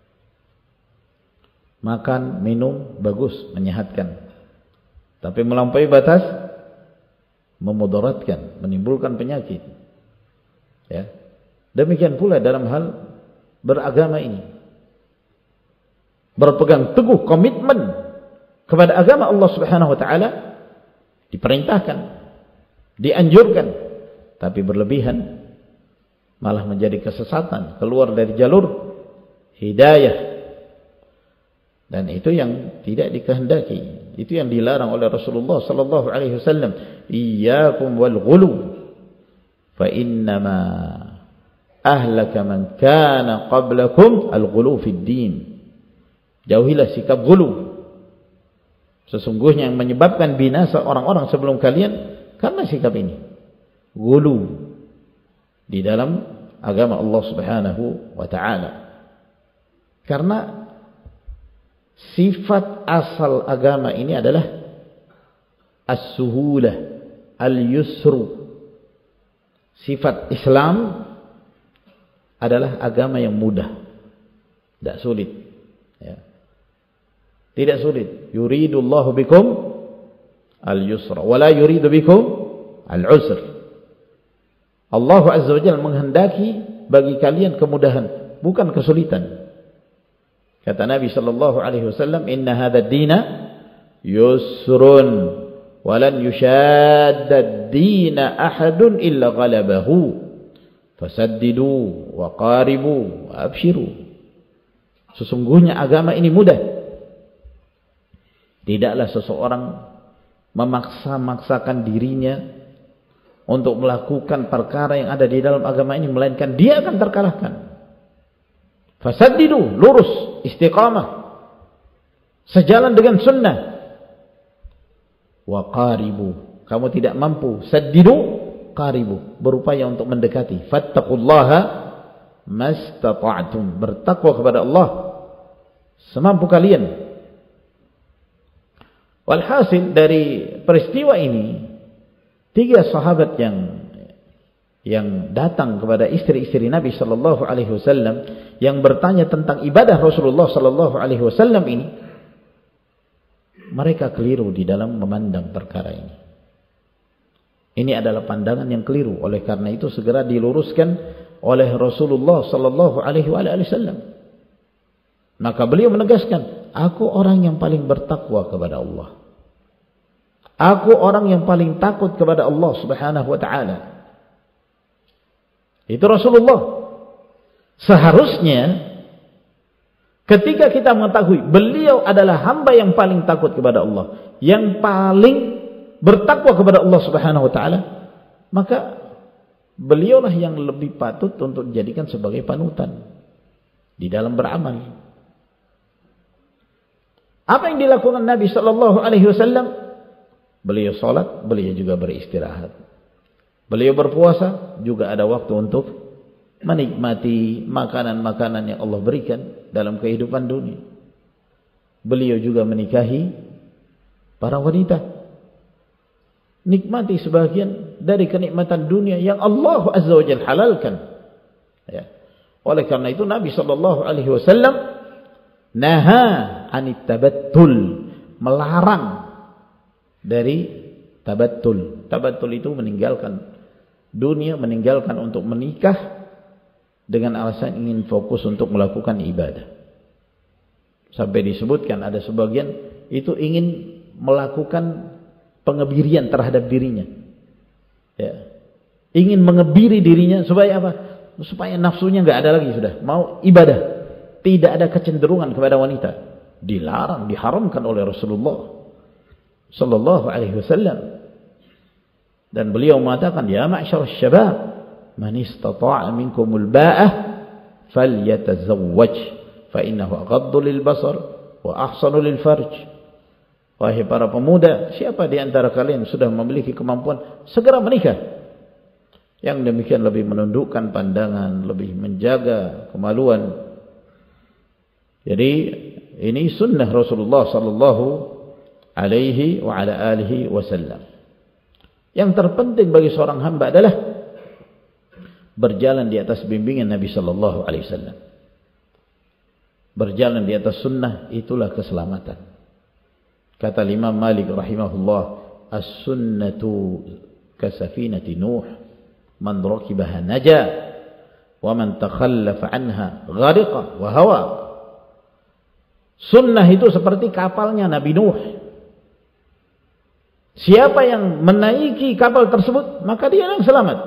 B: Makan, minum, bagus, menyehatkan. Tapi melampaui batas, memudaratkan, menimbulkan penyakit. Ya. Demikian pula dalam hal beragama ini. Berpegang teguh komitmen kepada agama Allah Subhanahu wa taala diperintahkan, dianjurkan, tapi berlebihan malah menjadi kesesatan, keluar dari jalur hidayah. Dan itu yang tidak dikehendaki, itu yang dilarang oleh Rasulullah sallallahu alaihi wasallam. Iyyakum wal ghulu fa innama ahlaka man kana qablakum al ghulu fid din. Jauhilah sikap ghulu. Sesungguhnya yang menyebabkan binasa orang-orang sebelum kalian karena sikap ini. Ghulu di dalam agama Allah Subhanahu wa taala. Karena sifat asal agama ini adalah as-suhulah, al-yusru. Sifat Islam adalah agama yang mudah, tidak sulit. Ya. Tidak sulit. Yuridullahu bikum al-yusra wa la yuridu bikum al-usr. Allah Azza wa Jalla menghendaki bagi kalian kemudahan, bukan kesulitan. Kata Nabi sallallahu alaihi wasallam, "Inna hadzal dina yusrun wa lan yushadda ad-dina ahadun illa ghalabahu." Fasaddidu wa qaribu wa abshiru. Sesungguhnya agama ini mudah. Tidaklah seseorang memaksa-maksakan dirinya untuk melakukan perkara yang ada di dalam agama ini, melainkan dia akan terkalahkan. Fasaddidu, lurus, istiqamah, sejalan dengan sunnah. Wa qaribu, kamu tidak mampu, saddidu, qaribu, berupaya untuk mendekati. Fattaqullaha mastata'tum, bertakwa kepada Allah semampu kalian. Walhasil dari peristiwa ini, tiga sahabat yang yang datang kepada istri-istri Nabi sallallahu alaihi wasallam yang bertanya tentang ibadah Rasulullah sallallahu alaihi wasallam ini, mereka keliru di dalam memandang perkara ini. Ini adalah pandangan yang keliru. Oleh karena itu segera diluruskan oleh Rasulullah sallallahu alaihi wasallam. Maka beliau menegaskan, aku orang yang paling bertakwa kepada Allah. Aku orang yang paling takut kepada Allah Subhanahu wa taala. Itu Rasulullah. Seharusnya ketika kita mengetahui beliau adalah hamba yang paling takut kepada Allah, yang paling bertakwa kepada Allah Subhanahu wa taala, maka beliaulah yang lebih patut untuk dijadikan sebagai panutan di dalam beramal. Apa yang dilakukan Nabi sallallahu alaihi wasallam? Beliau salat, beliau juga beristirahat. Beliau berpuasa, juga ada waktu untuk menikmati makanan-makanan yang Allah berikan dalam kehidupan dunia. Beliau juga menikahi para wanita. Nikmati sebagian dari kenikmatan dunia yang Allah Azza wa Jalla halalkan. Ya. Oleh karena itu Nabi sallallahu alaihi wasallam naha anit tabattul, melarang dari tabattul. Tabattul itu meninggalkan dunia, meninggalkan untuk menikah dengan alasan ingin fokus untuk melakukan ibadah. Sampai disebutkan ada sebagian itu ingin melakukan pengebirian terhadap dirinya, ya. Ingin mengebiri dirinya supaya apa? Supaya nafsunya nggak ada lagi, sudah mau ibadah, tidak ada kecenderungan kepada wanita. Dilarang, diharamkan oleh Rasulullah sallallahu alaihi wasallam. Dan beliau mengatakan, ya ma'syar syabab, man istata'a minkumul ba'ah falyatazawwaj fa innahu aghaddu lil basar wa ahsanu lil farj. Wahai para pemuda, siapa di antara kalian sudah memiliki kemampuan, segera menikah. Yang demikian lebih menundukkan pandangan, lebih menjaga kemaluan. Jadi ini sunnah Rasulullah sallallahu alaihi wa ala alihi wasallam. Yang terpenting bagi seorang hamba adalah berjalan di atas bimbingan Nabi sallallahu alaihi wasallam. Berjalan di atas sunnah, itulah keselamatan. Kata Imam Malik rahimahullah, as-sunnatu kasafinati Nuh, man rakibaha naja, wa man takhallafa anha ghariqa wa hawa. Sunnah itu seperti kapalnya Nabi Nuh. Siapa yang menaiki kapal tersebut, maka dia yang selamat.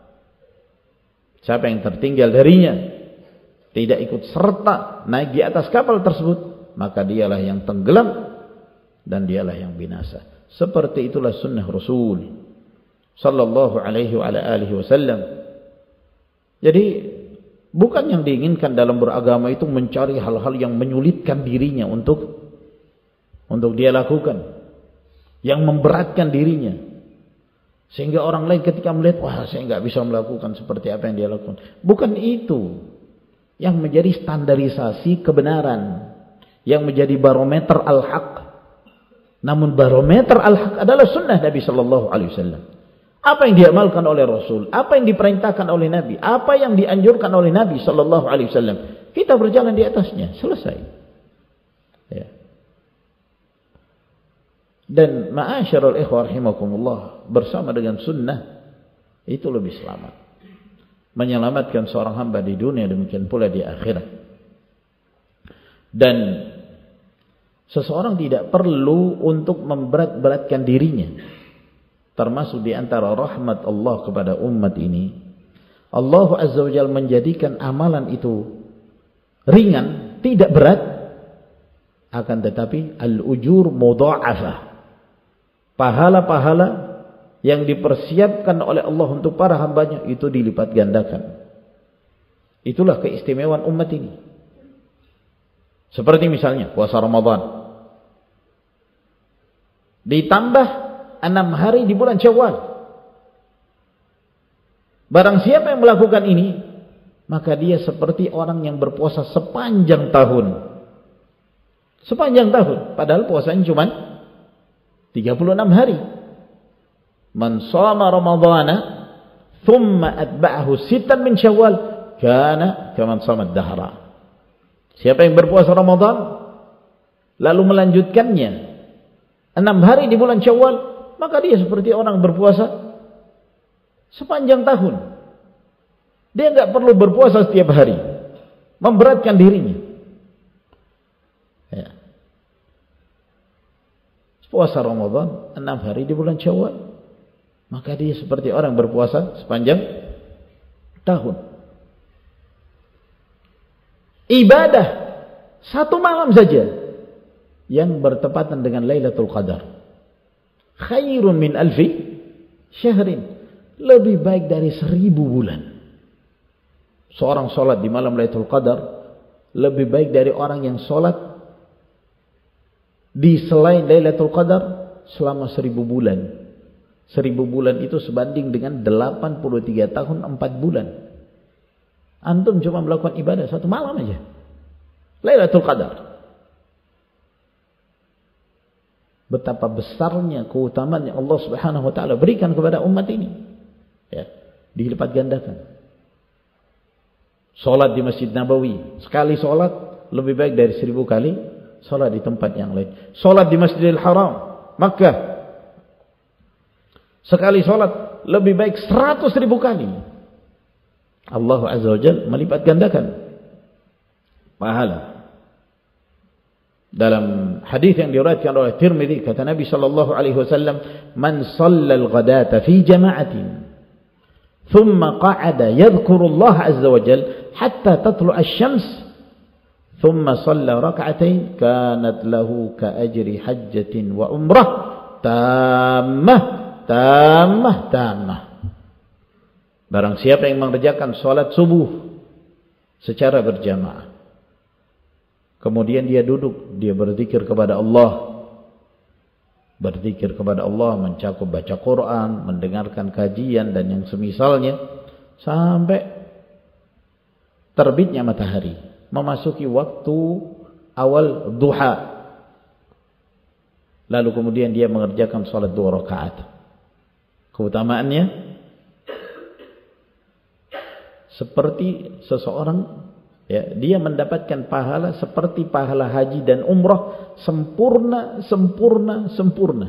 B: Siapa yang tertinggal darinya, tidak ikut serta naik di atas kapal tersebut, maka dialah yang tenggelam dan dialah yang binasa. Seperti itulah sunnah Rasul sallallahu alaihi wa ala alihi wasallam. Jadi bukan yang diinginkan dalam beragama itu mencari hal-hal yang menyulitkan dirinya untuk untuk dia lakukan, yang memberatkan dirinya, sehingga orang lain ketika melihat, wah saya nggak bisa melakukan seperti apa yang dia lakukan. Bukan itu yang menjadi standarisasi kebenaran, yang menjadi barometer al-haq. Namun barometer al-haq adalah sunnah Nabi sallallahu alaihi wasallam. Apa yang diamalkan oleh Rasul, apa yang diperintahkan oleh Nabi, apa yang dianjurkan oleh Nabi sallallahu alaihi wasallam, kita berjalan di atasnya, selesai. Ya. Dan ma'asyiral ikhwah rahimakumullah, bersama dengan sunnah itu lebih selamat. Menyelamatkan seorang hamba di dunia, demikian pula di akhirat. Dan seseorang tidak perlu untuk memberat-beratkan dirinya. Termasuk di antara rahmat Allah kepada umat ini, Allah Azza wa Jalla menjadikan amalan itu ringan, tidak berat, akan tetapi al-ujur mudha'afah. Pahala-pahala yang dipersiapkan oleh Allah untuk para hambanya itu dilipat gandakan. Itulah keistimewaan umat ini. Seperti misalnya puasa Ramadan. Ditambah enam hari di bulan Syawal. Barang siapa yang melakukan ini, maka dia seperti orang yang berpuasa sepanjang tahun. Sepanjang tahun. Padahal puasanya cuma tiga puluh enam hari. Man shoma Ramadhana thumma atba'ahu sittan min Syawal kana kaman shoma ad-dahra. Siapa yang berpuasa Ramadan lalu melanjutkannya enam hari di bulan Syawal, maka dia seperti orang berpuasa sepanjang tahun. Dia enggak perlu berpuasa setiap hari, memberatkan dirinya. Ya. Puasa Ramadan enam hari di bulan Syawal, maka dia seperti orang berpuasa sepanjang tahun. Ibadah satu malam saja yang bertepatan dengan Lailatul Qadar, khairun min alfi syahrin, lebih baik dari seribu bulan. Seorang sholat di malam Lailatul Qadar lebih baik dari orang yang sholat di selain Lailatul Qadar selama seribu bulan. Seribu bulan itu sebanding dengan delapan puluh tiga tahun empat bulan. Antum cuma melakukan ibadah satu malam aja, Lailatul Qadar. Betapa besarnya keutamaan yang Allah Subhanahu wa taala berikan kepada umat ini. Ya, dilipat gandakan. Salat di Masjid Nabawi, sekali salat lebih baik dari seribu kali salat di tempat yang lain. Salat di Masjidil Haram, Makkah, sekali salat lebih baik seratus ribu kali. Allah Azza wa Jalla melipat gandakan pahala. Dalam hadis yang diriwayatkan oleh Tirmidzi, kata Nabi sallallahu alaihi wasallam, "Man shalla al-ghadata fi jama'atin, thumma qa'ada yadhkuru Allah Azza wa Jalla hatta tatlu' asy-syams, thumma shalla rak'atain, kanat lahu ka ajri hajjatin wa umrah tammah tammah tammah." Barang siapa yang mengerjakan salat subuh secara berjamaah, kemudian dia duduk, dia berzikir kepada Allah, berzikir kepada Allah, mencakup baca Quran, mendengarkan kajian dan yang semisalnya, sampai terbitnya matahari, memasuki waktu awal duha, lalu kemudian dia mengerjakan salat dua rakaat. Keutamaannya seperti seseorang, ya, dia mendapatkan pahala seperti pahala haji dan umrah, sempurna, sempurna, sempurna.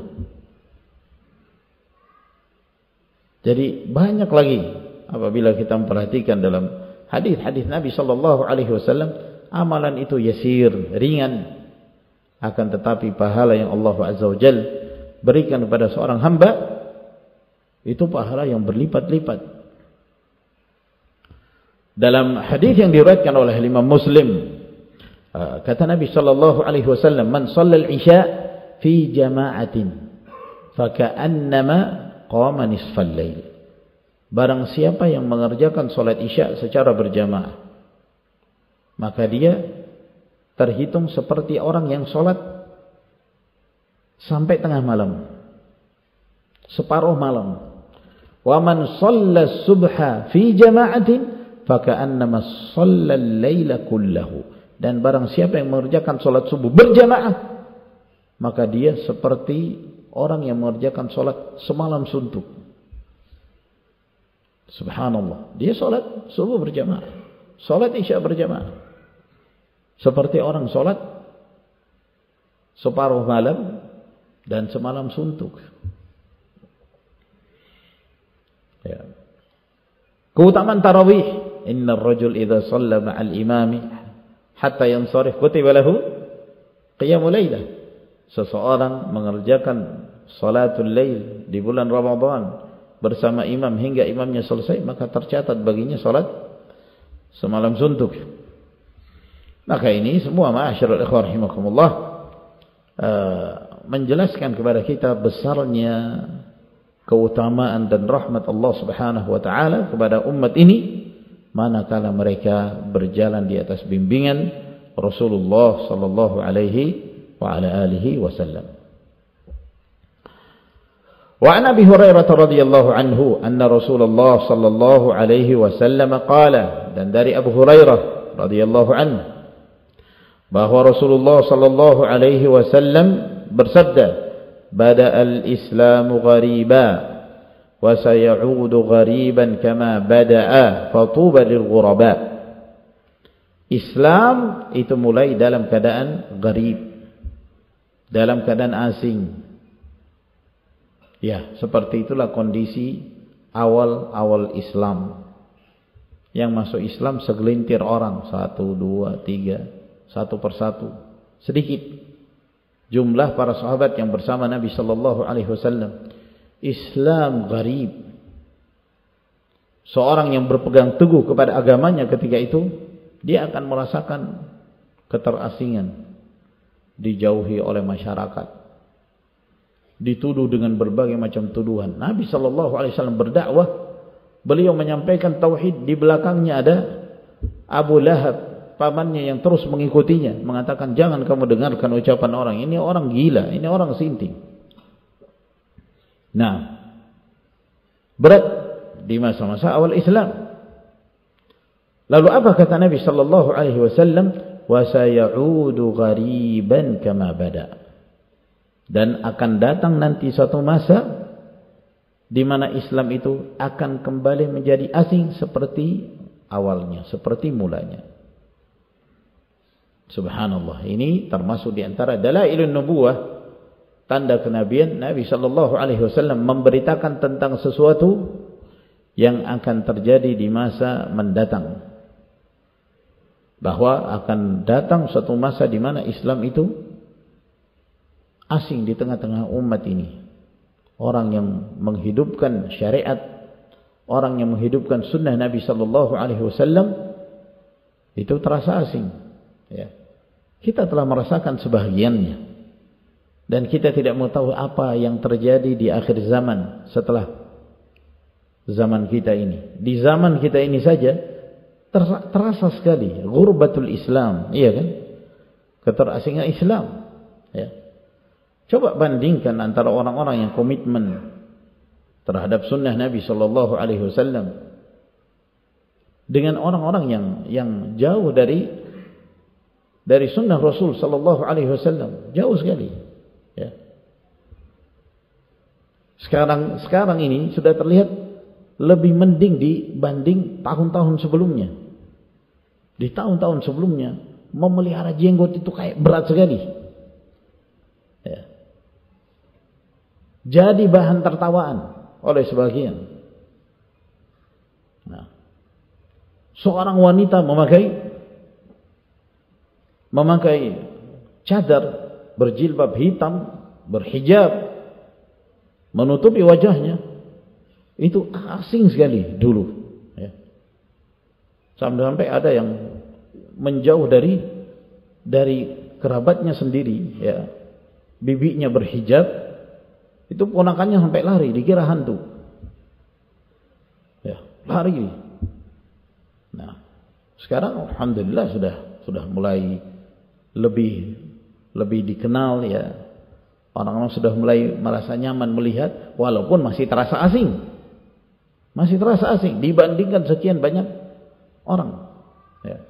B: Jadi banyak lagi apabila kita memperhatikan dalam hadis-hadis Nabi sallallahu alaihi wasallam, amalan itu yasir, ringan, akan tetapi pahala yang Allah Azza wa Jalla berikan kepada seorang hamba itu pahala yang berlipat-lipat. Dalam hadis yang diriwayatkan oleh Imam Muslim, kata Nabi sallallahu alaihi wasallam, "Man shalla al-isya fi jama'atin faka'annama qama nisfal lail." Barang siapa yang mengerjakan salat isya secara berjamaah, maka dia terhitung seperti orang yang salat sampai tengah malam, separuh malam. Wa man shalla subha fi jama'atin faka'annama shallal laila kullahu. Dan barang siapa yang mengerjakan salat subuh berjamaah, maka dia seperti orang yang mengerjakan salat semalam suntuk. Subhanallah, dia salat subuh berjamaah, salat isya berjamaah, seperti orang salat separuh malam dan semalam suntuk. Ya. Keutamaan tarawih, inna ar-rajul idza shalla ma'al imami hatta yansarif kutiba lahu qiyamul lailah. Seseorang mengerjakan salatul lail di bulan Ramadan bersama imam hingga imamnya selesai, maka tercatat baginya salat semalam suntuk. Maka ini semua ma'asyiral ikhwan rahimakumullah uh, menjelaskan kepada kita besarnya keutamaan dan rahmat Allah Subhanahu wa taala kepada umat ini manakala mereka berjalan di atas bimbingan Rasulullah sallallahu alaihi wa ala alihi wasallam. Wa an Abi Hurairah radhiyallahu anhu anna Rasulullah sallallahu alaihi wasallam qala, dan dari Abu Hurairah radhiyallahu anhu bahwa Rasulullah sallallahu alaihi wasallam bersabda, bada'al islamu ghariba wa sayaudu ghariban kama bada'a fatuba lil ghuraba. Islam itu mulai dalam keadaan gharib, dalam keadaan asing. Ya, seperti itulah kondisi awal-awal Islam. Yang masuk Islam segelintir orang, satu, dua, tiga, satu persatu, sedikit jumlah para sahabat yang bersama Nabi sallallahu alaihi wasallam. Islam gharib. Seorang yang berpegang teguh kepada agamanya ketika itu, dia akan merasakan keterasingan, dijauhi oleh masyarakat, dituduh dengan berbagai macam tuduhan. Nabi sallallahu alaihi wasallam berdakwah, beliau menyampaikan tauhid, di belakangnya ada Abu Lahab, pamannya yang terus mengikutinya, mengatakan jangan kamu dengarkan ucapan orang ini, orang gila, ini orang sinting. Nah, berat di masa-masa awal Islam. Lalu apa kata Nabi sallallahu alaihi wasallam? Wa sayaudu ghariban kama bada. Dan akan datang nanti suatu masa di mana Islam itu akan kembali menjadi asing seperti awalnya, seperti mulanya. Subhanallah, ini termasuk di antara dalailun nubuwah, tanda kenabian. Nabi sallallahu alaihi wasallam memberitakan tentang sesuatu yang akan terjadi di masa mendatang, bahwa akan datang suatu masa di mana Islam itu asing di tengah-tengah umat ini. Orang yang menghidupkan syariat, orang yang menghidupkan sunnah Nabi sallallahu alaihi wasallam itu terasa asing. Ya. Kita telah merasakan sebahagiannya, dan kita tidak mau tahu apa yang terjadi di akhir zaman setelah zaman kita ini. Di zaman kita ini saja terasa sekali ghurbatul Islam, iya kan? Keterasingan Islam. Ya. Coba bandingkan antara orang-orang yang komitmen terhadap sunnah Nabi sallallahu alaihi wasallam dengan orang-orang yang yang jauh dari dari sunnah Rasul sallallahu alaihi wasallam, jauh sekali. Ya. Sekarang sekarang ini sudah terlihat lebih mending dibanding tahun-tahun sebelumnya. Di tahun-tahun sebelumnya memelihara jenggot itu kayak berat sekali. Ya. Jadi bahan tertawaan oleh sebagian. Nah, seorang wanita memakai memakai cadar, berjilbab hitam, berhijab, menutupi wajahnya, itu asing sekali dulu. Ya. Sampai-sampai ada yang menjauh dari dari kerabatnya sendiri, ya. Bibinya berhijab, itu ponakannya sampai lari, dikira hantu. Ya, lari. Nah, sekarang alhamdulillah sudah sudah mulai lebih lebih dikenal, ya. Orang-orang sudah mulai merasa nyaman melihat, walaupun masih terasa asing. Masih terasa asing dibandingkan sekian banyak orang. Ya.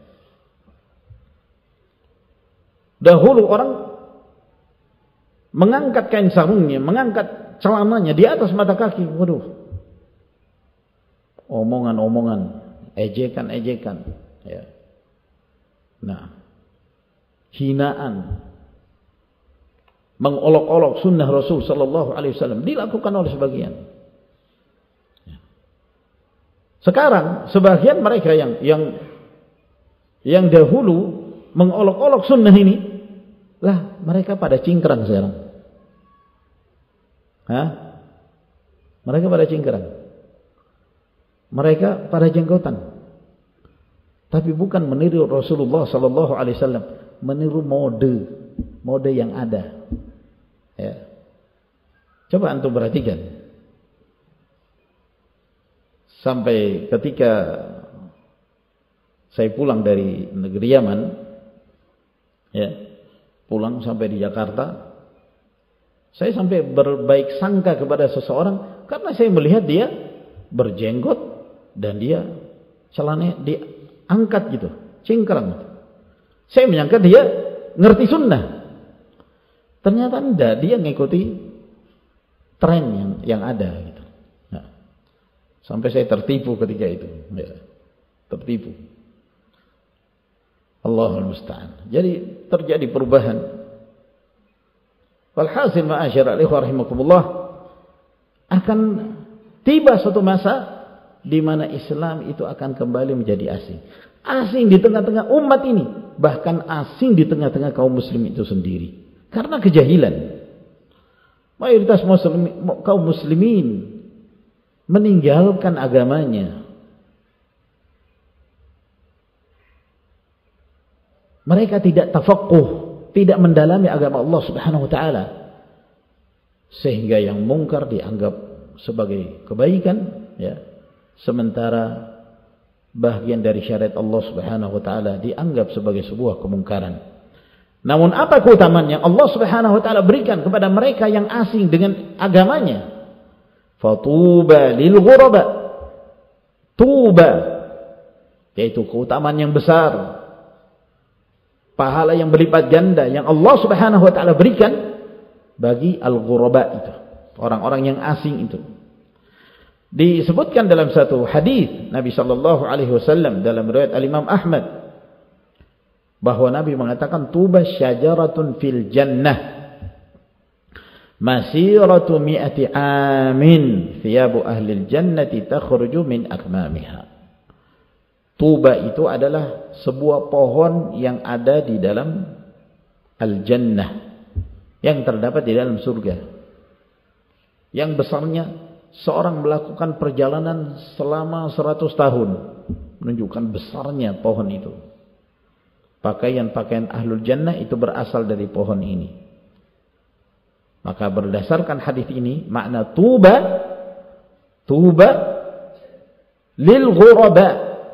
B: Dahulu orang mengangkat kain sarungnya, mengangkat celananya di atas mata kaki. Waduh. Omongan-omongan, ejekan-ejekan, ya. Nah, hinaan, mengolok-olok sunnah Rasul sallallahu alaihi wasallam dilakukan oleh sebagian. Sekarang sebagian mereka yang yang yang dahulu mengolok-olok sunnah ini, lah mereka pada cingkrang sekarang. Hah? Mereka pada cingkrang. mereka pada jenggotan. Tapi bukan meniru Rasulullah sallallahu alaihi wasallam, meniru mode, mode yang ada. Ya. Coba antum perhatikan. Sampai ketika saya pulang dari negeri Yaman, ya, pulang sampai di Jakarta, saya sampai berbaik sangka kepada seseorang karena saya melihat dia berjenggot dan dia celananya diangkat gitu, cingkrang. Saya menyangka dia ngerti sunnah. Ternyata enggak, dia ngikuti tren yang yang ada gitu. Nah, sampai saya tertipu ketika itu, ya, tertipu. Allahul musta'an. Jadi terjadi perubahan. Walhasil ma'asyara ikhwah rahimakumullah, akan tiba suatu masa di mana Islam itu akan kembali menjadi asing. Asing di tengah-tengah umat ini, bahkan asing di tengah-tengah kaum muslim itu sendiri. Karena kejahilan. Mayoritas muslim, kaum muslimin meninggalkan agamanya. Mereka tidak tafaqquh, tidak mendalami agama Allah Subhanahu wa taala. Sehingga yang mungkar dianggap sebagai kebaikan, ya. Sementara bagian dari syariat Allah Subhanahu wa taala dianggap sebagai sebuah kemungkaran. Namun apa keutamaan yang Allah Subhanahu wa taala berikan kepada mereka yang asing dengan agamanya? Fatuba lil ghuraba. Tuba, yaitu keutamaan yang besar, pahala yang berlipat ganda yang Allah Subhanahu wa taala berikan bagi al-ghuraba itu, orang-orang yang asing itu. Disebutkan dalam satu hadis Nabi sallallahu alaihi wasallam dalam riwayat Al-Imam Ahmad bahwa Nabi mengatakan tuba syajaratun fil jannah masiratu mi'ati amin thiyabu ahlil jannati takhruju min akmamiha. Tuba itu adalah sebuah pohon yang ada di dalam al-jannah, yang terdapat di dalam surga, yang besarnya seorang melakukan perjalanan selama seratus tahun, menunjukkan besarnya pohon itu. Pakaian-pakaian ahlul jannah itu berasal dari pohon ini. Maka berdasarkan hadis ini, makna tuba, tuba lil ghuraba,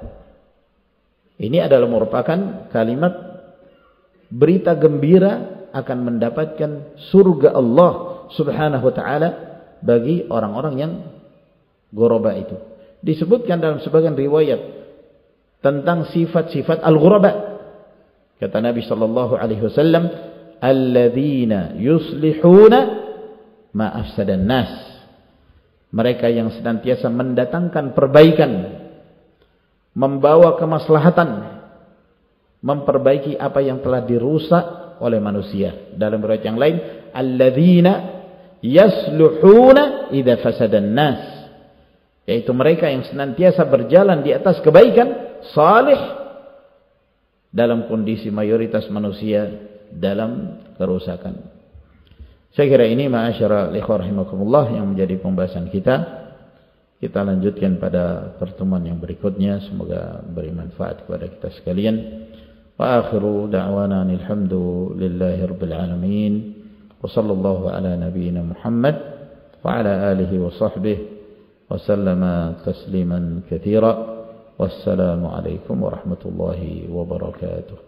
B: ini adalah merupakan kalimat berita gembira akan mendapatkan surga Allah Subhanahu wa taala bagi orang-orang yang ghuraba itu. Disebutkan dalam sebagian riwayat tentang sifat-sifat al-ghuraba. Kata Nabi sallallahu alaihi wasallam, alladzina yuslihuna ma afsadan nas. Mereka yang senantiasa mendatangkan perbaikan, membawa kemaslahatan, memperbaiki apa yang telah dirusak oleh manusia. Dalam riwayat yang lain, alladzina yasluhuna idza fasadan nas, yaitu mereka yang senantiasa berjalan di atas kebaikan, salih, dalam kondisi mayoritas manusia dalam kerusakan. Saya kira ini ma'asyara ikhwah rahimakumullah yang menjadi pembahasan kita. Kita lanjutkan pada pertemuan yang berikutnya. Semoga beri manfaat kepada kita sekalian. Wa akhiru da'wana alhamdulillahi rabbil alamin. Wa sallallahu ala nabiyyina Muhammad wa ala alihi wa sahbihi wa sallama tasliman katsira. Wassalamu alaikum warahmatullahi wabarakatuh.